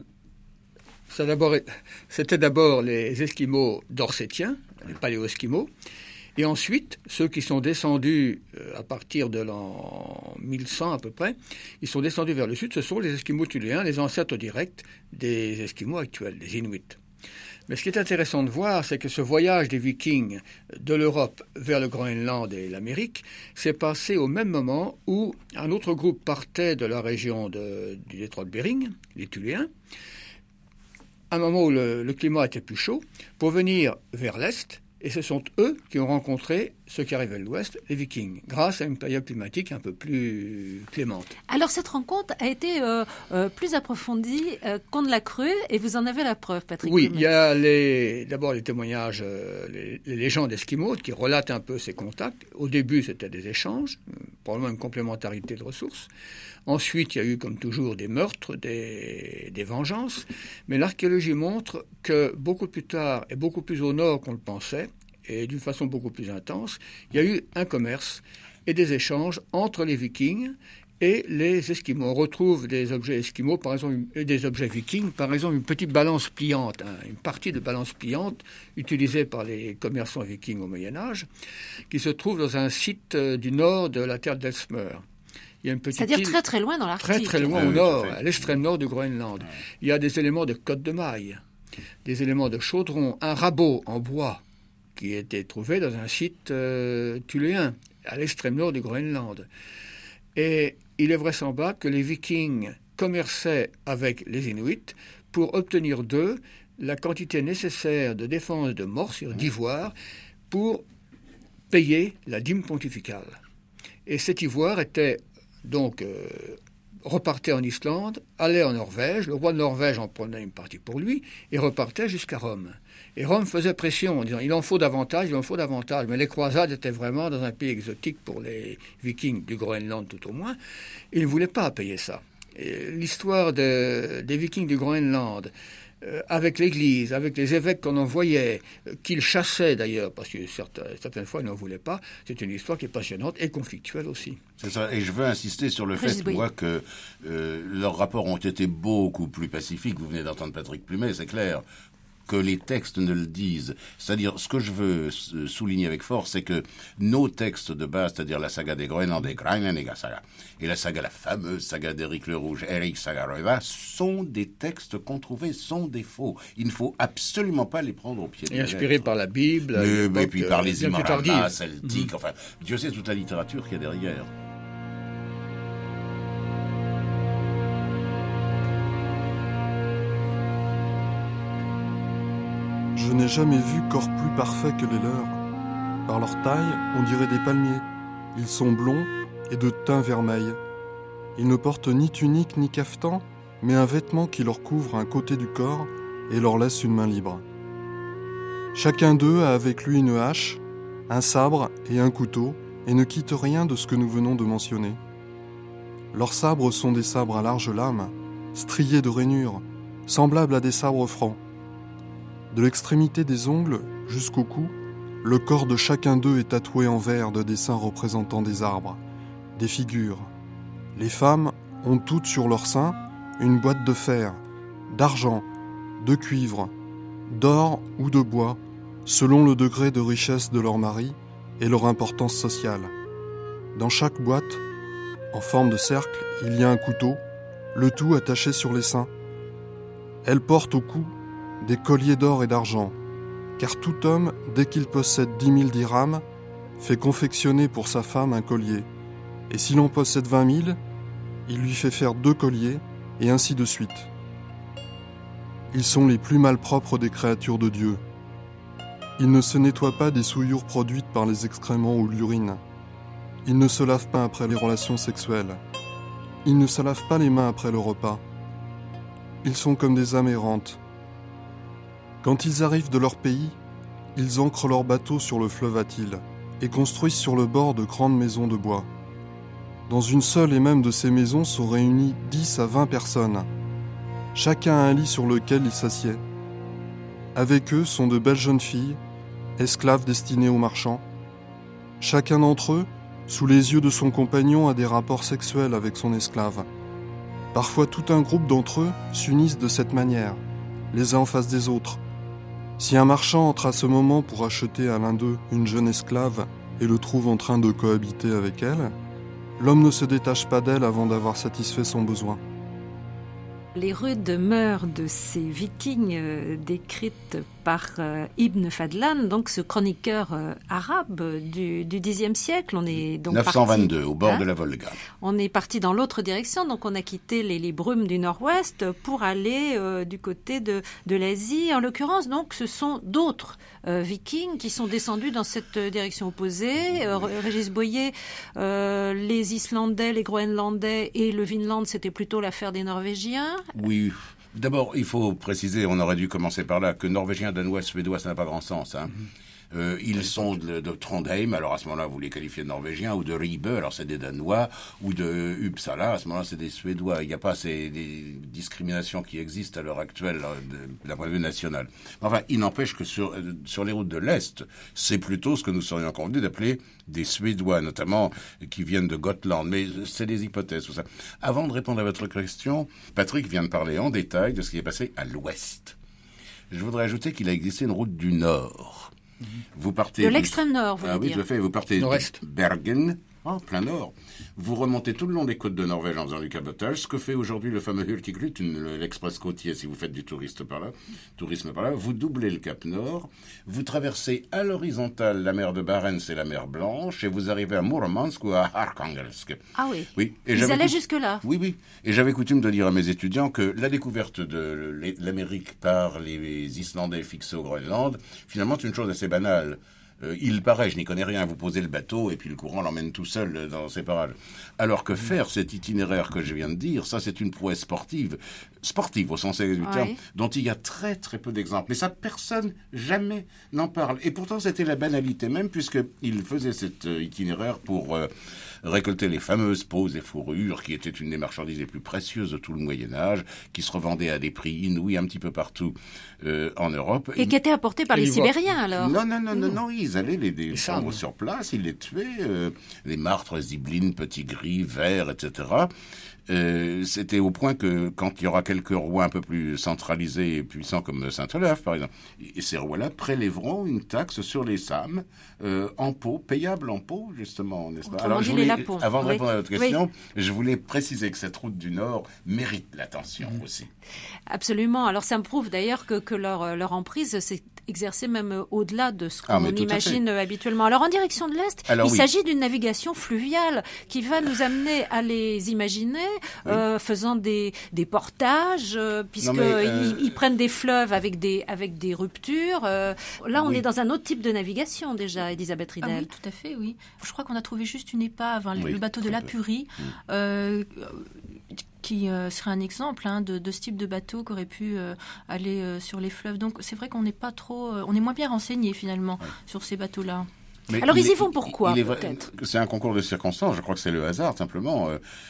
c'était d'abord les Esquimaux dorsetiens, les paléo-esquimaux. Et ensuite, ceux qui sont descendus à partir de l'an 1100 à peu près, ils sont descendus vers le sud, ce sont les Esquimaux tuléens, les ancêtres directs des Esquimaux actuels, des Inuits. Mais ce qui est intéressant de voir, c'est que ce voyage des Vikings de l'Europe vers le Groenland et l'Amérique s'est passé au même moment où un autre groupe partait de la région du détroit de Bering, les Tuléens, à un moment où le climat était plus chaud, pour venir vers l'est. Et ce sont eux qui ont rencontré ceux qui arrivaient de l'ouest, les Vikings, grâce à une période climatique un peu plus clémente. Alors cette rencontre a été plus approfondie qu'on ne l'a cru, et vous en avez la preuve, Patrick. Oui, il y a d'abord les témoignages, les légendes esquimaux qui relatent un peu ces contacts. Au début, c'était des échanges, probablement une complémentarité de ressources. Ensuite, il y a eu, comme toujours, des meurtres, des vengeances. Mais l'archéologie montre que beaucoup plus tard et beaucoup plus au nord qu'on le pensait, et d'une façon beaucoup plus intense, il y a eu un commerce et des échanges entre les Vikings et les Esquimaux. On retrouve des objets Esquimaux, par exemple, des objets vikings, par exemple une petite balance pliante, une partie de balance pliante utilisée par les commerçants vikings au Moyen-Âge, qui se trouve dans un site du nord de la terre d'Elsmer. Il y a une petite C'est-à-dire île, très très loin dans l'Arctique. très très loin au nord, à l'extrême nord du Groenland. Il y a des éléments de côte de maille, des éléments de chaudron, un rabot en bois qui a été trouvé dans un site thuléen, à l'extrême nord du Groenland. Et il est vraisemblable que les Vikings commerçaient avec les Inuits pour obtenir d'eux la quantité nécessaire de défense de morsure, d'ivoire, pour payer la dîme pontificale. Et cet ivoire était donc repartait en Islande, allait en Norvège, le roi de Norvège en prenait une partie pour lui, et repartait jusqu'à Rome. Et Rome faisait pression en disant « il en faut davantage, il en faut davantage ». Mais les croisades étaient vraiment dans un pays exotique pour les Vikings du Groenland tout au moins. Ils ne voulaient pas payer ça. Et l'histoire des Vikings du Groenland, avec l'Église, avec les évêques qu'on envoyait, qu'ils chassaient d'ailleurs, parce que certaines fois ils n'en voulaient pas, c'est une histoire qui est passionnante et conflictuelle aussi. C'est ça, et je veux insister sur le fait, moi, que leurs rapports ont été beaucoup plus pacifiques. Vous venez d'entendre Patrick Plumet, c'est clair, que les textes ne le disent. C'est-à-dire, ce que je veux souligner avec force, c'est que nos textes de base, c'est-à-dire la saga des Groenlandais, Grænlendinga Saga, et la fameuse saga d'Éric le Rouge, Erik Saga Röva, sont des textes qu'on trouvait, sont des faux. Il ne faut absolument pas les prendre au pied de la lettre. Inspirés par la Bible. Et puis par les Imaranas, celtiques, enfin, Dieu sait toute la littérature qu'il y a derrière. Je n'ai jamais vu corps plus parfaits que les leurs. Par leur taille, on dirait des palmiers. Ils sont blonds et de teint vermeil. Ils ne portent ni tunique ni cafetan, mais un vêtement qui leur couvre un côté du corps et leur laisse une main libre. Chacun d'eux a avec lui une hache, un sabre et un couteau, et ne quitte rien de ce que nous venons de mentionner. Leurs sabres sont des sabres à large lame, striés de rainures, semblables à des sabres francs. De l'extrémité des ongles jusqu'au cou, le corps de chacun d'eux est tatoué en vert de dessins représentant des arbres, des figures. Les femmes ont toutes sur leur sein une boîte de fer, d'argent, de cuivre, d'or ou de bois, selon le degré de richesse de leur mari et leur importance sociale. Dans chaque boîte, en forme de cercle, il y a un couteau, le tout attaché sur les seins. Elles portent au cou des colliers d'or et d'argent, car tout homme, dès qu'il possède 10 000 dirhams, fait confectionner pour sa femme un collier, et si l'on possède 20 000, il lui fait faire 2 colliers, et ainsi de suite. Ils sont les plus malpropres des créatures de Dieu. Ils ne se nettoient pas des souillures produites par les excréments ou l'urine. Ils ne se lavent pas après les relations sexuelles. Ils ne se lavent pas les mains après le repas. Ils sont comme des âmes errantes. Quand ils arrivent de leur pays, ils ancrent leur bateau sur le fleuve Atil et construisent sur le bord de grandes maisons de bois. Dans une seule et même de ces maisons sont réunies 10 à 20 personnes. Chacun a un lit sur lequel il s'assied. Avec eux sont de belles jeunes filles, esclaves destinées aux marchands. Chacun d'entre eux, sous les yeux de son compagnon, a des rapports sexuels avec son esclave. Parfois tout un groupe d'entre eux s'unissent de cette manière, les uns en face des autres. Si un marchand entre à ce moment pour acheter à l'un d'eux une jeune esclave et le trouve en train de cohabiter avec elle, l'homme ne se détache pas d'elle avant d'avoir satisfait son besoin. Les rudes mœurs de ces vikings décrites par Ibn Fadlan, donc ce chroniqueur arabe du Xe siècle. On est donc 922, parti, au bord de la Volga. On est parti dans l'autre direction, donc on a quitté les brumes du nord-ouest pour aller du côté de l'Asie. En l'occurrence, donc, ce sont d'autres vikings qui sont descendus dans cette direction opposée. Régis Boyer, les Islandais, les Groenlandais et le Vinland, c'était plutôt l'affaire des Norvégiens. Oui. D'abord, il faut préciser, on aurait dû commencer par là, que norvégien, danois, suédois, ça n'a pas grand sens. Hein. Ils sont de Trondheim, alors à ce moment-là, vous les qualifiez de Norvégiens, ou de Ribe, alors c'est des Danois, ou de Uppsala, à ce moment-là, c'est des Suédois. Il n'y a pas des discriminations qui existent à l'heure actuelle d'un point de vue national. Enfin, il n'empêche que sur les routes de l'Est, c'est plutôt ce que nous serions convenus d'appeler des Suédois, notamment, qui viennent de Gotland. Mais c'est des hypothèses, tout ça. Avant de répondre à votre question, Patrick vient de parler en détail de ce qui est passé à l'Ouest. Je voudrais ajouter qu'il a existé une route du Nord. Vous partez de l'extrême nord, vous voulez dire. Oui, tout à fait. Vous partez Nord-Est. de Bergen, plein nord. Vous remontez tout le long des côtes de Norvège en faisant du cabotage, ce que fait aujourd'hui le fameux Hurtigrut, l'express côtier, si vous faites du tourisme par là. Vous doublez le Cap Nord, vous traversez à l'horizontale la mer de Barents et la mer Blanche, et vous arrivez à Murmansk ou à Arkhangelsk. Ah oui. Oui. Et ils allaient jusque-là. Oui. Et j'avais coutume de dire à mes étudiants que la découverte de l'Amérique par les Islandais fixés au Groenland, finalement, c'est une chose assez banale. Il paraît, je n'y connais rien, vous posez le bateau et puis le courant l'emmène tout seul dans ces parages. Alors que faire cet itinéraire que je viens de dire, ça c'est une prouesse sportive au sens du terme, dont il y a très très peu d'exemples. Mais ça, personne jamais n'en parle. Et pourtant c'était la banalité même, puisqu'il faisait cet itinéraire pour récolter les fameuses peaux et fourrures, qui étaient une des marchandises les plus précieuses de tout le Moyen-Âge, qui se revendaient à des prix inouïs un petit peu partout en Europe. Et qui étaient apportés par les Sibériens, alors. Non, ils allaient les prendre sur place, ils les tuaient, les martres, zibelines, petits gris, verts, etc. C'était au point que quand il y aura quelques rois un peu plus centralisés et puissants comme Saint-Olaf, par exemple, et ces rois-là prélèveront une taxe sur les sames en pot, payable en pot, justement, n'est-ce pas? Alors, avant de répondre à votre question, je voulais préciser que cette route du Nord mérite l'attention aussi. Absolument. Alors, ça me prouve d'ailleurs que leur emprise, c'est exercée même au-delà de ce qu'on imagine habituellement. Alors, en direction de l'Est, il s'agit d'une navigation fluviale qui va nous amener à les imaginer faisant des portages, puisqu'ils prennent des fleuves avec des ruptures. Là, on est dans un autre type de navigation déjà, Elisabeth Ridel. Ah oui, tout à fait, oui. Je crois qu'on a trouvé juste une épave, le bateau de l'Apurie, qui serait un exemple de ce type de bateau qui aurait pu aller sur les fleuves. Donc c'est vrai qu'on n'est pas trop, on est moins bien renseigné finalement sur ces bateaux-là. Mais alors ils y vont pourquoi peut-être? C'est un concours de circonstances, je crois que c'est le hasard simplement.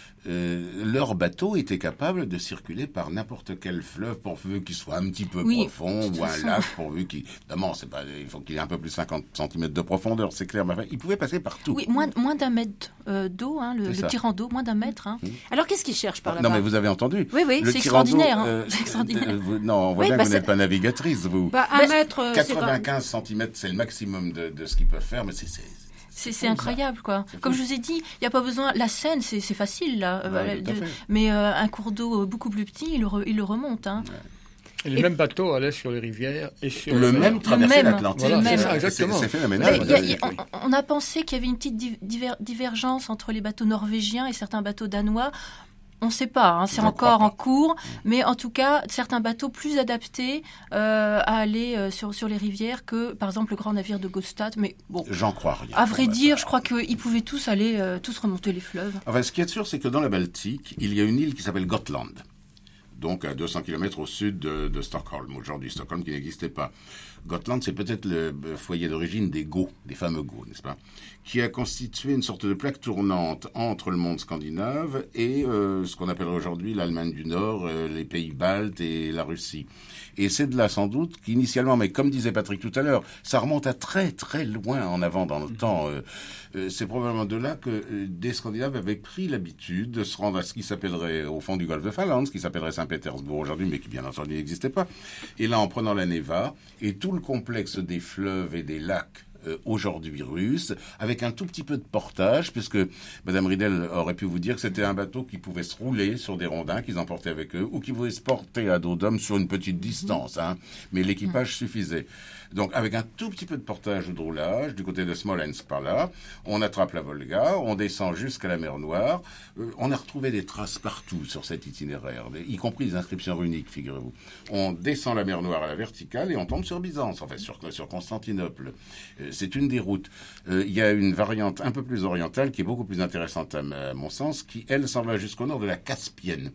Leur bateau était capable de circuler par n'importe quel fleuve pourvu qu'il soit un petit peu profond ou un lac pourvu qu'il... Évidemment, il faut qu'il ait un peu plus de 50 cm de profondeur, c'est clair. Mais enfin, il pouvait passer partout. Oui, moins d'un mètre d'eau, le tirant d'eau, moins d'un mètre. Alors qu'est-ce qu'ils cherchent par là-bas? Non, mais vous avez entendu. Oui, c'est extraordinaire. C'est extraordinaire. Non, on voit bien que vous n'êtes pas navigatrice, vous. 1 mètre... 95 cm, c'est le maximum de ce qu'ils peuvent faire, mais c'est incroyable, quoi. Comme je vous ai dit, il n'y a pas besoin... La Seine, c'est facile, là. Mais un cours d'eau beaucoup plus petit, il le remonte. Hein. Et le même bateau allait sur les rivières et sur le même traversait l'Atlantique. Voilà, c'est ça, exactement. C'est phénoménal. On a pensé qu'il y avait une petite divergence entre les bateaux norvégiens et certains bateaux danois. On ne sait pas, c'est encore en cours, mais en tout cas, certains bateaux plus adaptés à aller sur les rivières que, par exemple, le grand navire de Gostad. Mais bon, j'en crois rien. À vrai dire, je crois qu'ils pouvaient tous remonter les fleuves. Enfin, ce qui est sûr, c'est que dans la Baltique, il y a une île qui s'appelle Gotland, donc à 200 km au sud de Stockholm, aujourd'hui Stockholm qui n'existait pas. Gotland, c'est peut-être le foyer d'origine des Goths, des fameux Goths, n'est-ce pas, qui a constitué une sorte de plaque tournante entre le monde scandinave et ce qu'on appellerait aujourd'hui l'Allemagne du Nord, les pays baltes et la Russie. Et c'est de là sans doute qu'initialement, mais comme disait Patrick tout à l'heure, ça remonte à très très loin en avant dans le temps. C'est probablement de là que des Scandinaves avaient pris l'habitude de se rendre à ce qui s'appellerait au fond du golfe de Finlande, ce qui s'appellerait Saint-Pétersbourg aujourd'hui, mais qui bien entendu n'existait pas. Et là, en prenant la Neva et tout le complexe des fleuves et des lacs aujourd'hui russes, avec un tout petit peu de portage, puisque Madame Ridel aurait pu vous dire que c'était un bateau qui pouvait se rouler sur des rondins qu'ils emportaient avec eux, ou qui pouvait se porter à dos d'homme sur une petite distance, mais l'équipage suffisait. Donc, avec un tout petit peu de portage ou de roulage, du côté de Smolensk par là, on attrape la Volga, on descend jusqu'à la mer Noire. On a retrouvé des traces partout sur cet itinéraire, y compris des inscriptions runiques, figurez-vous. On descend la mer Noire à la verticale et on tombe sur Byzance, enfin sur Constantinople. C'est une des routes. Il y a une variante un peu plus orientale qui est beaucoup plus intéressante à mon sens, qui, elle, s'en va jusqu'au nord de la Caspienne.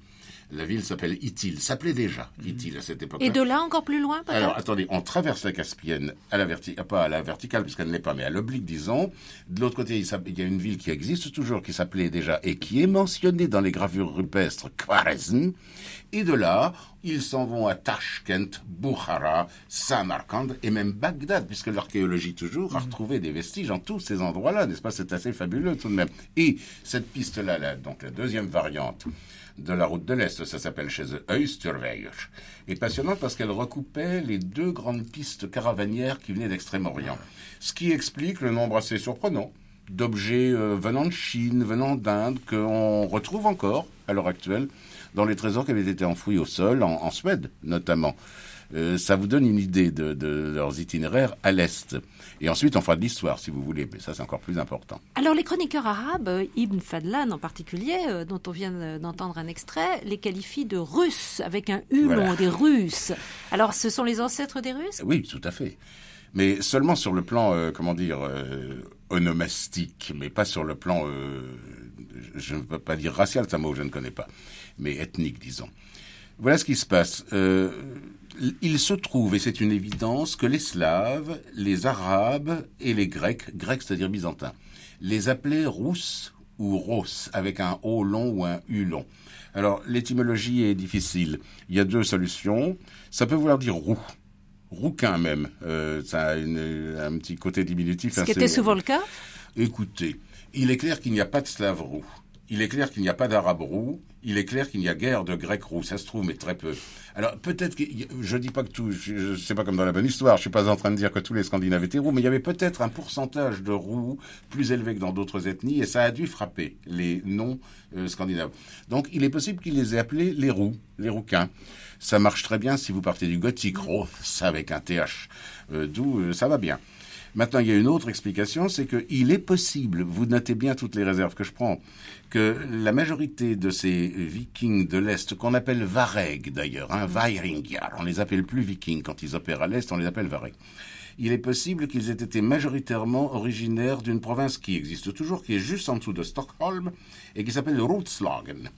La ville s'appelle Itil, s'appelait déjà Itil à cette époque-là. Et de là encore plus loin, peut-être? Alors, attendez, on traverse la Caspienne pas à la verticale, puisqu'elle ne l'est pas, mais à l'oblique, disons. De l'autre côté, il y a une ville qui existe toujours, qui s'appelait déjà, et qui est mentionnée dans les gravures rupestres, Khwarezm. Et de là, ils s'en vont à Tashkent, Bukhara, Samarkand et même Bagdad, puisque l'archéologie toujours a retrouvé des vestiges en tous ces endroits-là, n'est-ce pas? C'est assez fabuleux tout de même. Et cette piste-là, donc la deuxième variante de la route de l'Est, ça s'appelle chez eux Österweier, est passionnante parce qu'elle recoupait les deux grandes pistes caravanières qui venaient d'Extrême-Orient. Ce qui explique le nombre assez surprenant d'objets venant de Chine, venant d'Inde, qu'on retrouve encore à l'heure actuelle dans les trésors qui avaient été enfouis au sol, en Suède notamment. Ça vous donne une idée de leurs itinéraires à l'Est. Et ensuite, on fera de l'histoire, si vous voulez, mais ça, c'est encore plus important. Alors, les chroniqueurs arabes, Ibn Fadlan en particulier, dont on vient d'entendre un extrait, les qualifient de Russes, avec un U long, des Russes. Alors, ce sont les ancêtres des Russes? Oui, tout à fait. Mais seulement sur le plan, onomastique, mais pas sur le plan, je ne peux pas dire racial, c'est un mot que je ne connais pas, mais ethnique, disons. Voilà ce qui se passe. Il se trouve, et c'est une évidence, que les Slaves, les Arabes et les Grecs c'est-à-dire byzantins, les appelaient Rous ou Ros, avec un O long ou un U long. Alors, l'étymologie est difficile. Il y a deux solutions. Ça peut vouloir dire roux. Rouquin même. Ça a un petit côté diminutif. Ce qui était souvent le cas. Écoutez, il est clair qu'il n'y a pas de Slaves roux. Il est clair qu'il n'y a pas d'Arabes roux. Il est clair qu'il n'y a guère de Grecs roux. Ça se trouve, mais très peu. Alors, peut-être que, je dis pas que tout, c'est pas comme dans la bonne histoire. Je suis pas en train de dire que tous les Scandinaves étaient roux, mais il y avait peut-être un pourcentage de roux plus élevé que dans d'autres ethnies, et ça a dû frapper les non-scandinaves. Donc, il est possible qu'ils les aient appelés les roux, les rouquins. Ça marche très bien si vous partez du gothique, Roth, avec un TH, d'où ça va bien. Maintenant, il y a une autre explication, c'est qu'il est possible, vous notez bien toutes les réserves que je prends, que la majorité de ces vikings de l'Est, qu'on appelle Vareg d'ailleurs, Vaeringjar, on les appelle plus vikings quand ils opèrent à l'Est, on les appelle Vareg. Il est possible qu'ils aient été majoritairement originaires d'une province qui existe toujours, qui est juste en dessous de Stockholm, et qui s'appelle Roslagen.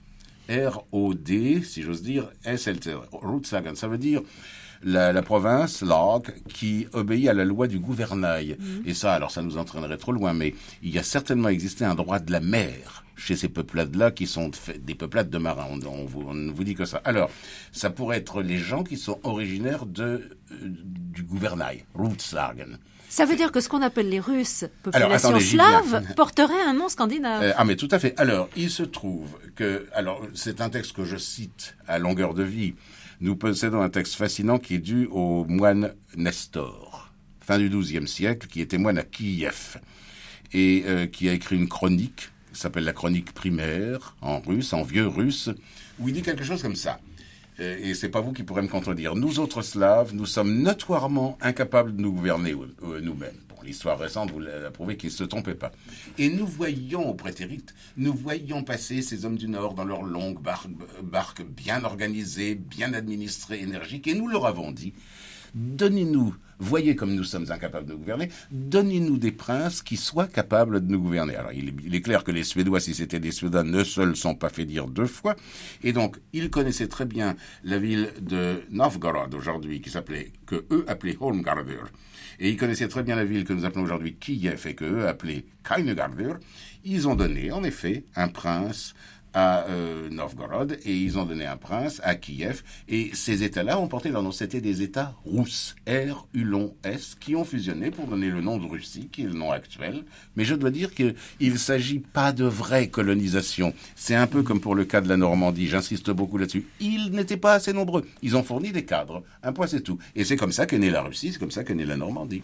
R-O-D, si j'ose dire, S-L-T. Roslagen, ça veut dire la province, lag, qui obéit à la loi du gouvernail. Et ça, alors ça nous entraînerait trop loin, mais il y a certainement existé un droit de la mer chez ces peuplades-là qui sont des peuplades de marins. On ne vous dit que ça. Alors, ça pourrait être les gens qui sont originaires du gouvernail, Roslagen. Ça veut dire que ce qu'on appelle les Russes, population slave, porterait un nom scandinave. Mais tout à fait. Alors, il se trouve que, c'est un texte que je cite à longueur de vie. Nous possédons un texte fascinant qui est dû au moine Nestor, fin du XIIe siècle, qui était moine à Kiev, et qui a écrit une chronique, qui s'appelle la chronique primaire, en russe, en vieux russe, où il dit quelque chose comme ça. Et c'est pas vous qui pourrez me contredire. Nous autres Slaves, nous sommes notoirement incapables de nous gouverner nous-mêmes. Bon, l'histoire récente vous l'a prouvé qu'ils ne se trompaient pas. Et nous voyons au prétérite, nous voyons passer ces hommes du Nord dans leurs longues barques bien organisées, bien administrées, énergiques, et nous leur avons dit, donnez-nous, voyez comme nous sommes incapables de nous gouverner, donnez-nous des princes qui soient capables de nous gouverner. Alors, il est clair que les Suédois, si c'était des Suédois, ne se le sont pas fait dire deux fois. Et donc, ils connaissaient très bien la ville de Novgorod aujourd'hui, que eux appelaient Holmgarder. Et ils connaissaient très bien la ville que nous appelons aujourd'hui Kiev et que eux appelaient Kainegarder. Ils ont donné, en effet, un prince à Novgorod, et ils ont donné un prince à Kiev, et ces États-là ont porté leur nom. C'était des États rousses, R-U-L-O-S, qui ont fusionné pour donner le nom de Russie, qui est le nom actuel. Mais je dois dire qu'il ne s'agit pas de vraie colonisation. C'est un peu comme pour le cas de la Normandie, j'insiste beaucoup là-dessus. Ils n'étaient pas assez nombreux. Ils ont fourni des cadres. Un point, c'est tout. Et c'est comme ça qu'est née la Russie, c'est comme ça qu'est née la Normandie.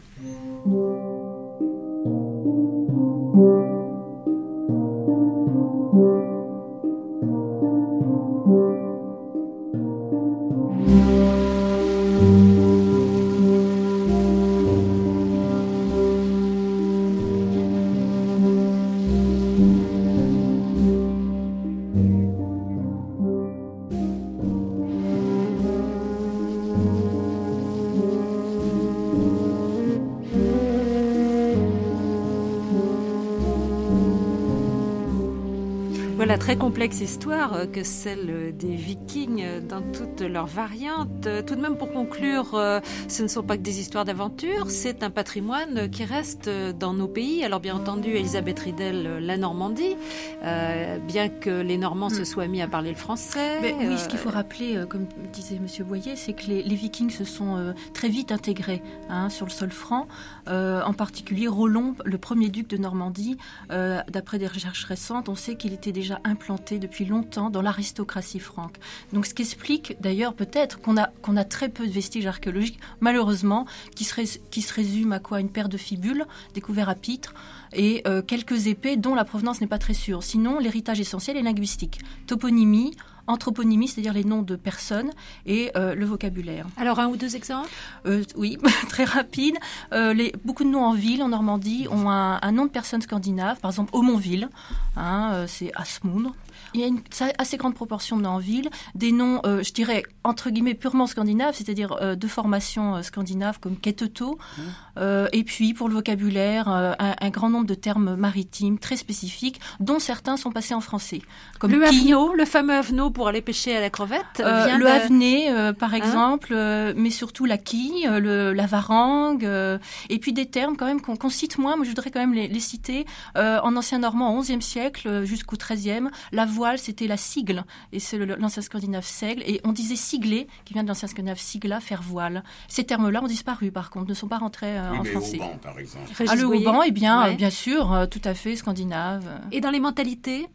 très complexe histoire que celle des Vikings dans toutes leurs variantes. Tout de même, pour conclure, ce ne sont pas que des histoires d'aventure, c'est un patrimoine qui reste dans nos pays. Alors bien entendu, Elisabeth Riedel, la Normandie, bien que les Normands se soient mis à parler le français. Mais oui, ce qu'il faut rappeler, comme disait Monsieur Boyer, c'est que les Vikings se sont très vite intégrés sur le sol franc. En particulier, Rollon, le premier duc de Normandie, d'après des recherches récentes, on sait qu'il était déjà implanté depuis longtemps dans l'aristocratie franque. Donc ce qui explique d'ailleurs peut-être qu'on a très peu de vestiges archéologiques, malheureusement, qui se résument à quoi? Une paire de fibules découvertes à Pitre et quelques épées dont la provenance n'est pas très sûre. Sinon, l'héritage essentiel est linguistique. Toponymie, anthroponymie, c'est-à-dire les noms de personnes, et le vocabulaire. Alors, un ou deux exemples? Oui, très rapide. Beaucoup de noms en ville, en Normandie, ont un nom de personne scandinave. Par exemple, Aumonville, c'est Asmund. Il y a une assez grande proportion de noms en ville. Des noms, je dirais, entre guillemets, purement scandinaves, c'est-à-dire de formation scandinave, comme Ketteto. Et puis, pour le vocabulaire, un grand nombre de termes maritimes très spécifiques, dont certains sont passés en français. Comme le havenot, le fameux havenot pour aller pêcher à la crevette. Le havenet, par exemple, mais surtout la quille, la varangue, et puis des termes quand même qu'on cite moins. Moi, je voudrais quand même les citer. En ancien normand, au XIe siècle jusqu'au XIIIe, la voile, c'était la sigle, et c'est l'ancien scandinave seigle, et on disait sigler, qui vient de l'ancien scandinave sigla, faire voile. Ces termes-là ont disparu, par contre, ne sont pas rentrés en français. Le haubans, par exemple. Le haubans, eh bien, bien sûr, tout à fait, scandinave. Et dans les mentalités?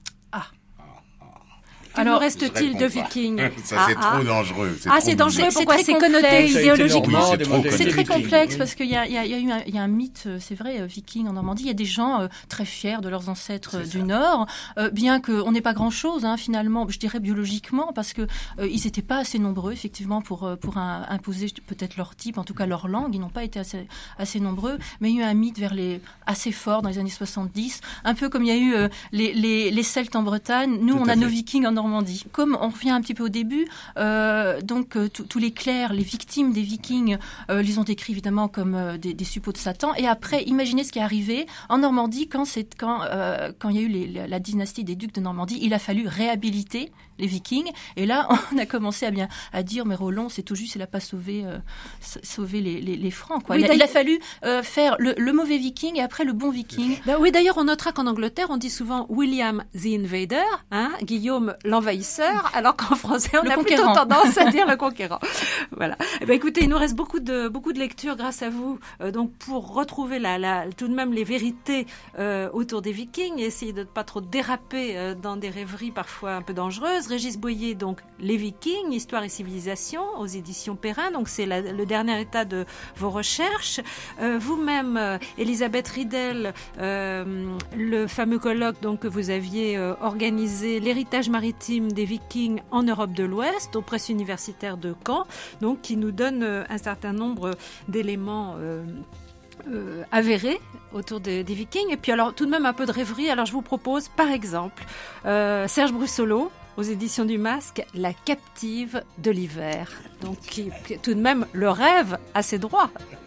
Alors, reste-t-il de Vikings? Ça, c'est trop dangereux. C'est dangereux. Pourquoi? C'est connoté idéologiquement. C'est très complexe parce qu'il y a un mythe, c'est vrai, Viking en Normandie. Il y a des gens très fiers de leurs ancêtres du Nord, bien qu'on n'ait pas grand-chose, finalement, je dirais biologiquement, parce que ils n'étaient pas assez nombreux, effectivement, pour imposer peut-être leur type, en tout cas leur langue. Ils n'ont pas été assez nombreux, mais il y a eu un mythe assez fort dans les années 70, un peu comme il y a eu les Celtes en Bretagne. Nous, on a nos Vikings en Normandie. Comme on revient un petit peu au début, tous les clercs, les victimes des Vikings, les ont décrits évidemment comme des suppôts de Satan. Et après, imaginez ce qui est arrivé en Normandie quand il y a eu la dynastie des ducs de Normandie. Il a fallu réhabiliter les Vikings. Et là, on a commencé à dire, mais Rollon, c'est tout juste, il n'a pas sauvé les Francs. Quoi. Oui, il a fallu faire le mauvais Viking et après le bon Viking. Oui, d'ailleurs, on notera qu'en Angleterre, on dit souvent William the Invader, Guillaume l'envahisseur, alors qu'en français, on a plutôt tendance à dire le conquérant. Voilà. Écoutez, il nous reste beaucoup de lectures grâce à vous, donc pour retrouver tout de même les vérités autour des Vikings et essayer de ne pas trop déraper dans des rêveries parfois un peu dangereuses. Régis Boyer, donc Les Vikings, Histoire et civilisation, aux éditions Perrin. Donc c'est le dernier état de vos recherches. Vous-même, Elisabeth Riedel, le fameux colloque donc que vous aviez organisé, l'héritage maritime des Vikings en Europe de l'Ouest, aux presses universitaires de Caen, donc qui nous donne un certain nombre d'éléments avérés autour des Vikings. Et puis alors tout de même un peu de rêverie. Alors je vous propose par exemple Serge Brussolo aux éditions du Masque, La captive de l'hiver. Donc qui tout de même le rêve à ses droits.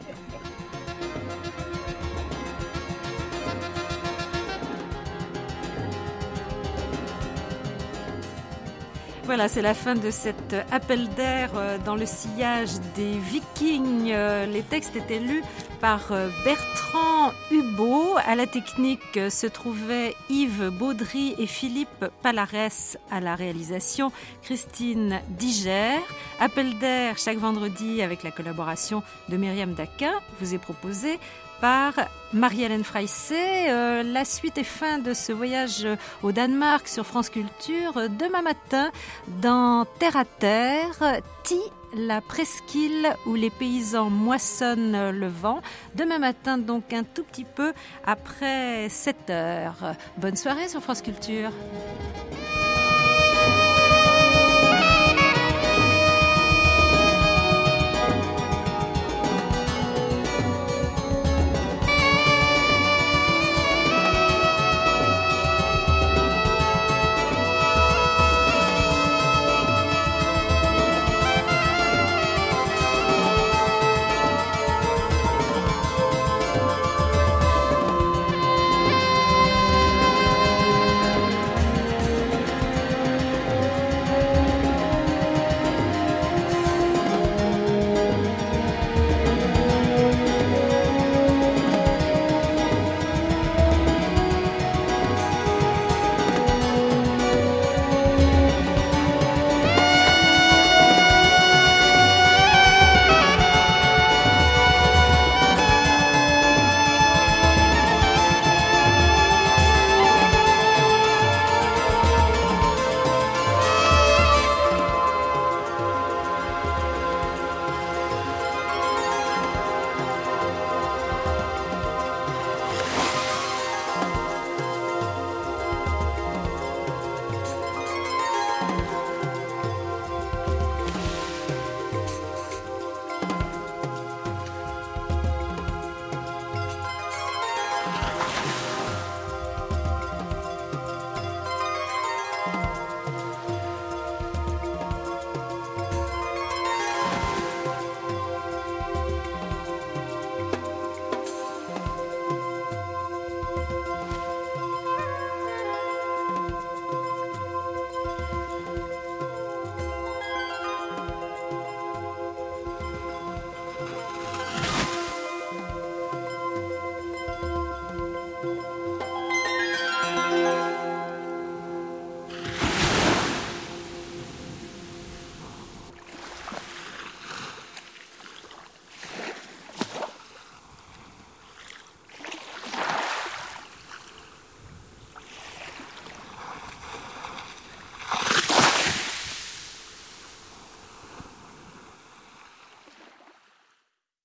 Voilà, c'est la fin de cet appel d'air dans le sillage des Vikings. Les textes étaient lus par Bertrand Hubot. À la technique se trouvaient Yves Baudry et Philippe Palarès à la réalisation, Christine Diger. Appel d'air chaque vendredi avec la collaboration de Myriam Daquin vous est proposé par Marie-Hélène Freissé. La suite et fin de ce voyage au Danemark sur France Culture demain matin dans Terre à Terre, la presqu'île où les paysans moissonnent le vent. Demain matin, donc un tout petit peu après 7 heures. Bonne soirée sur France Culture.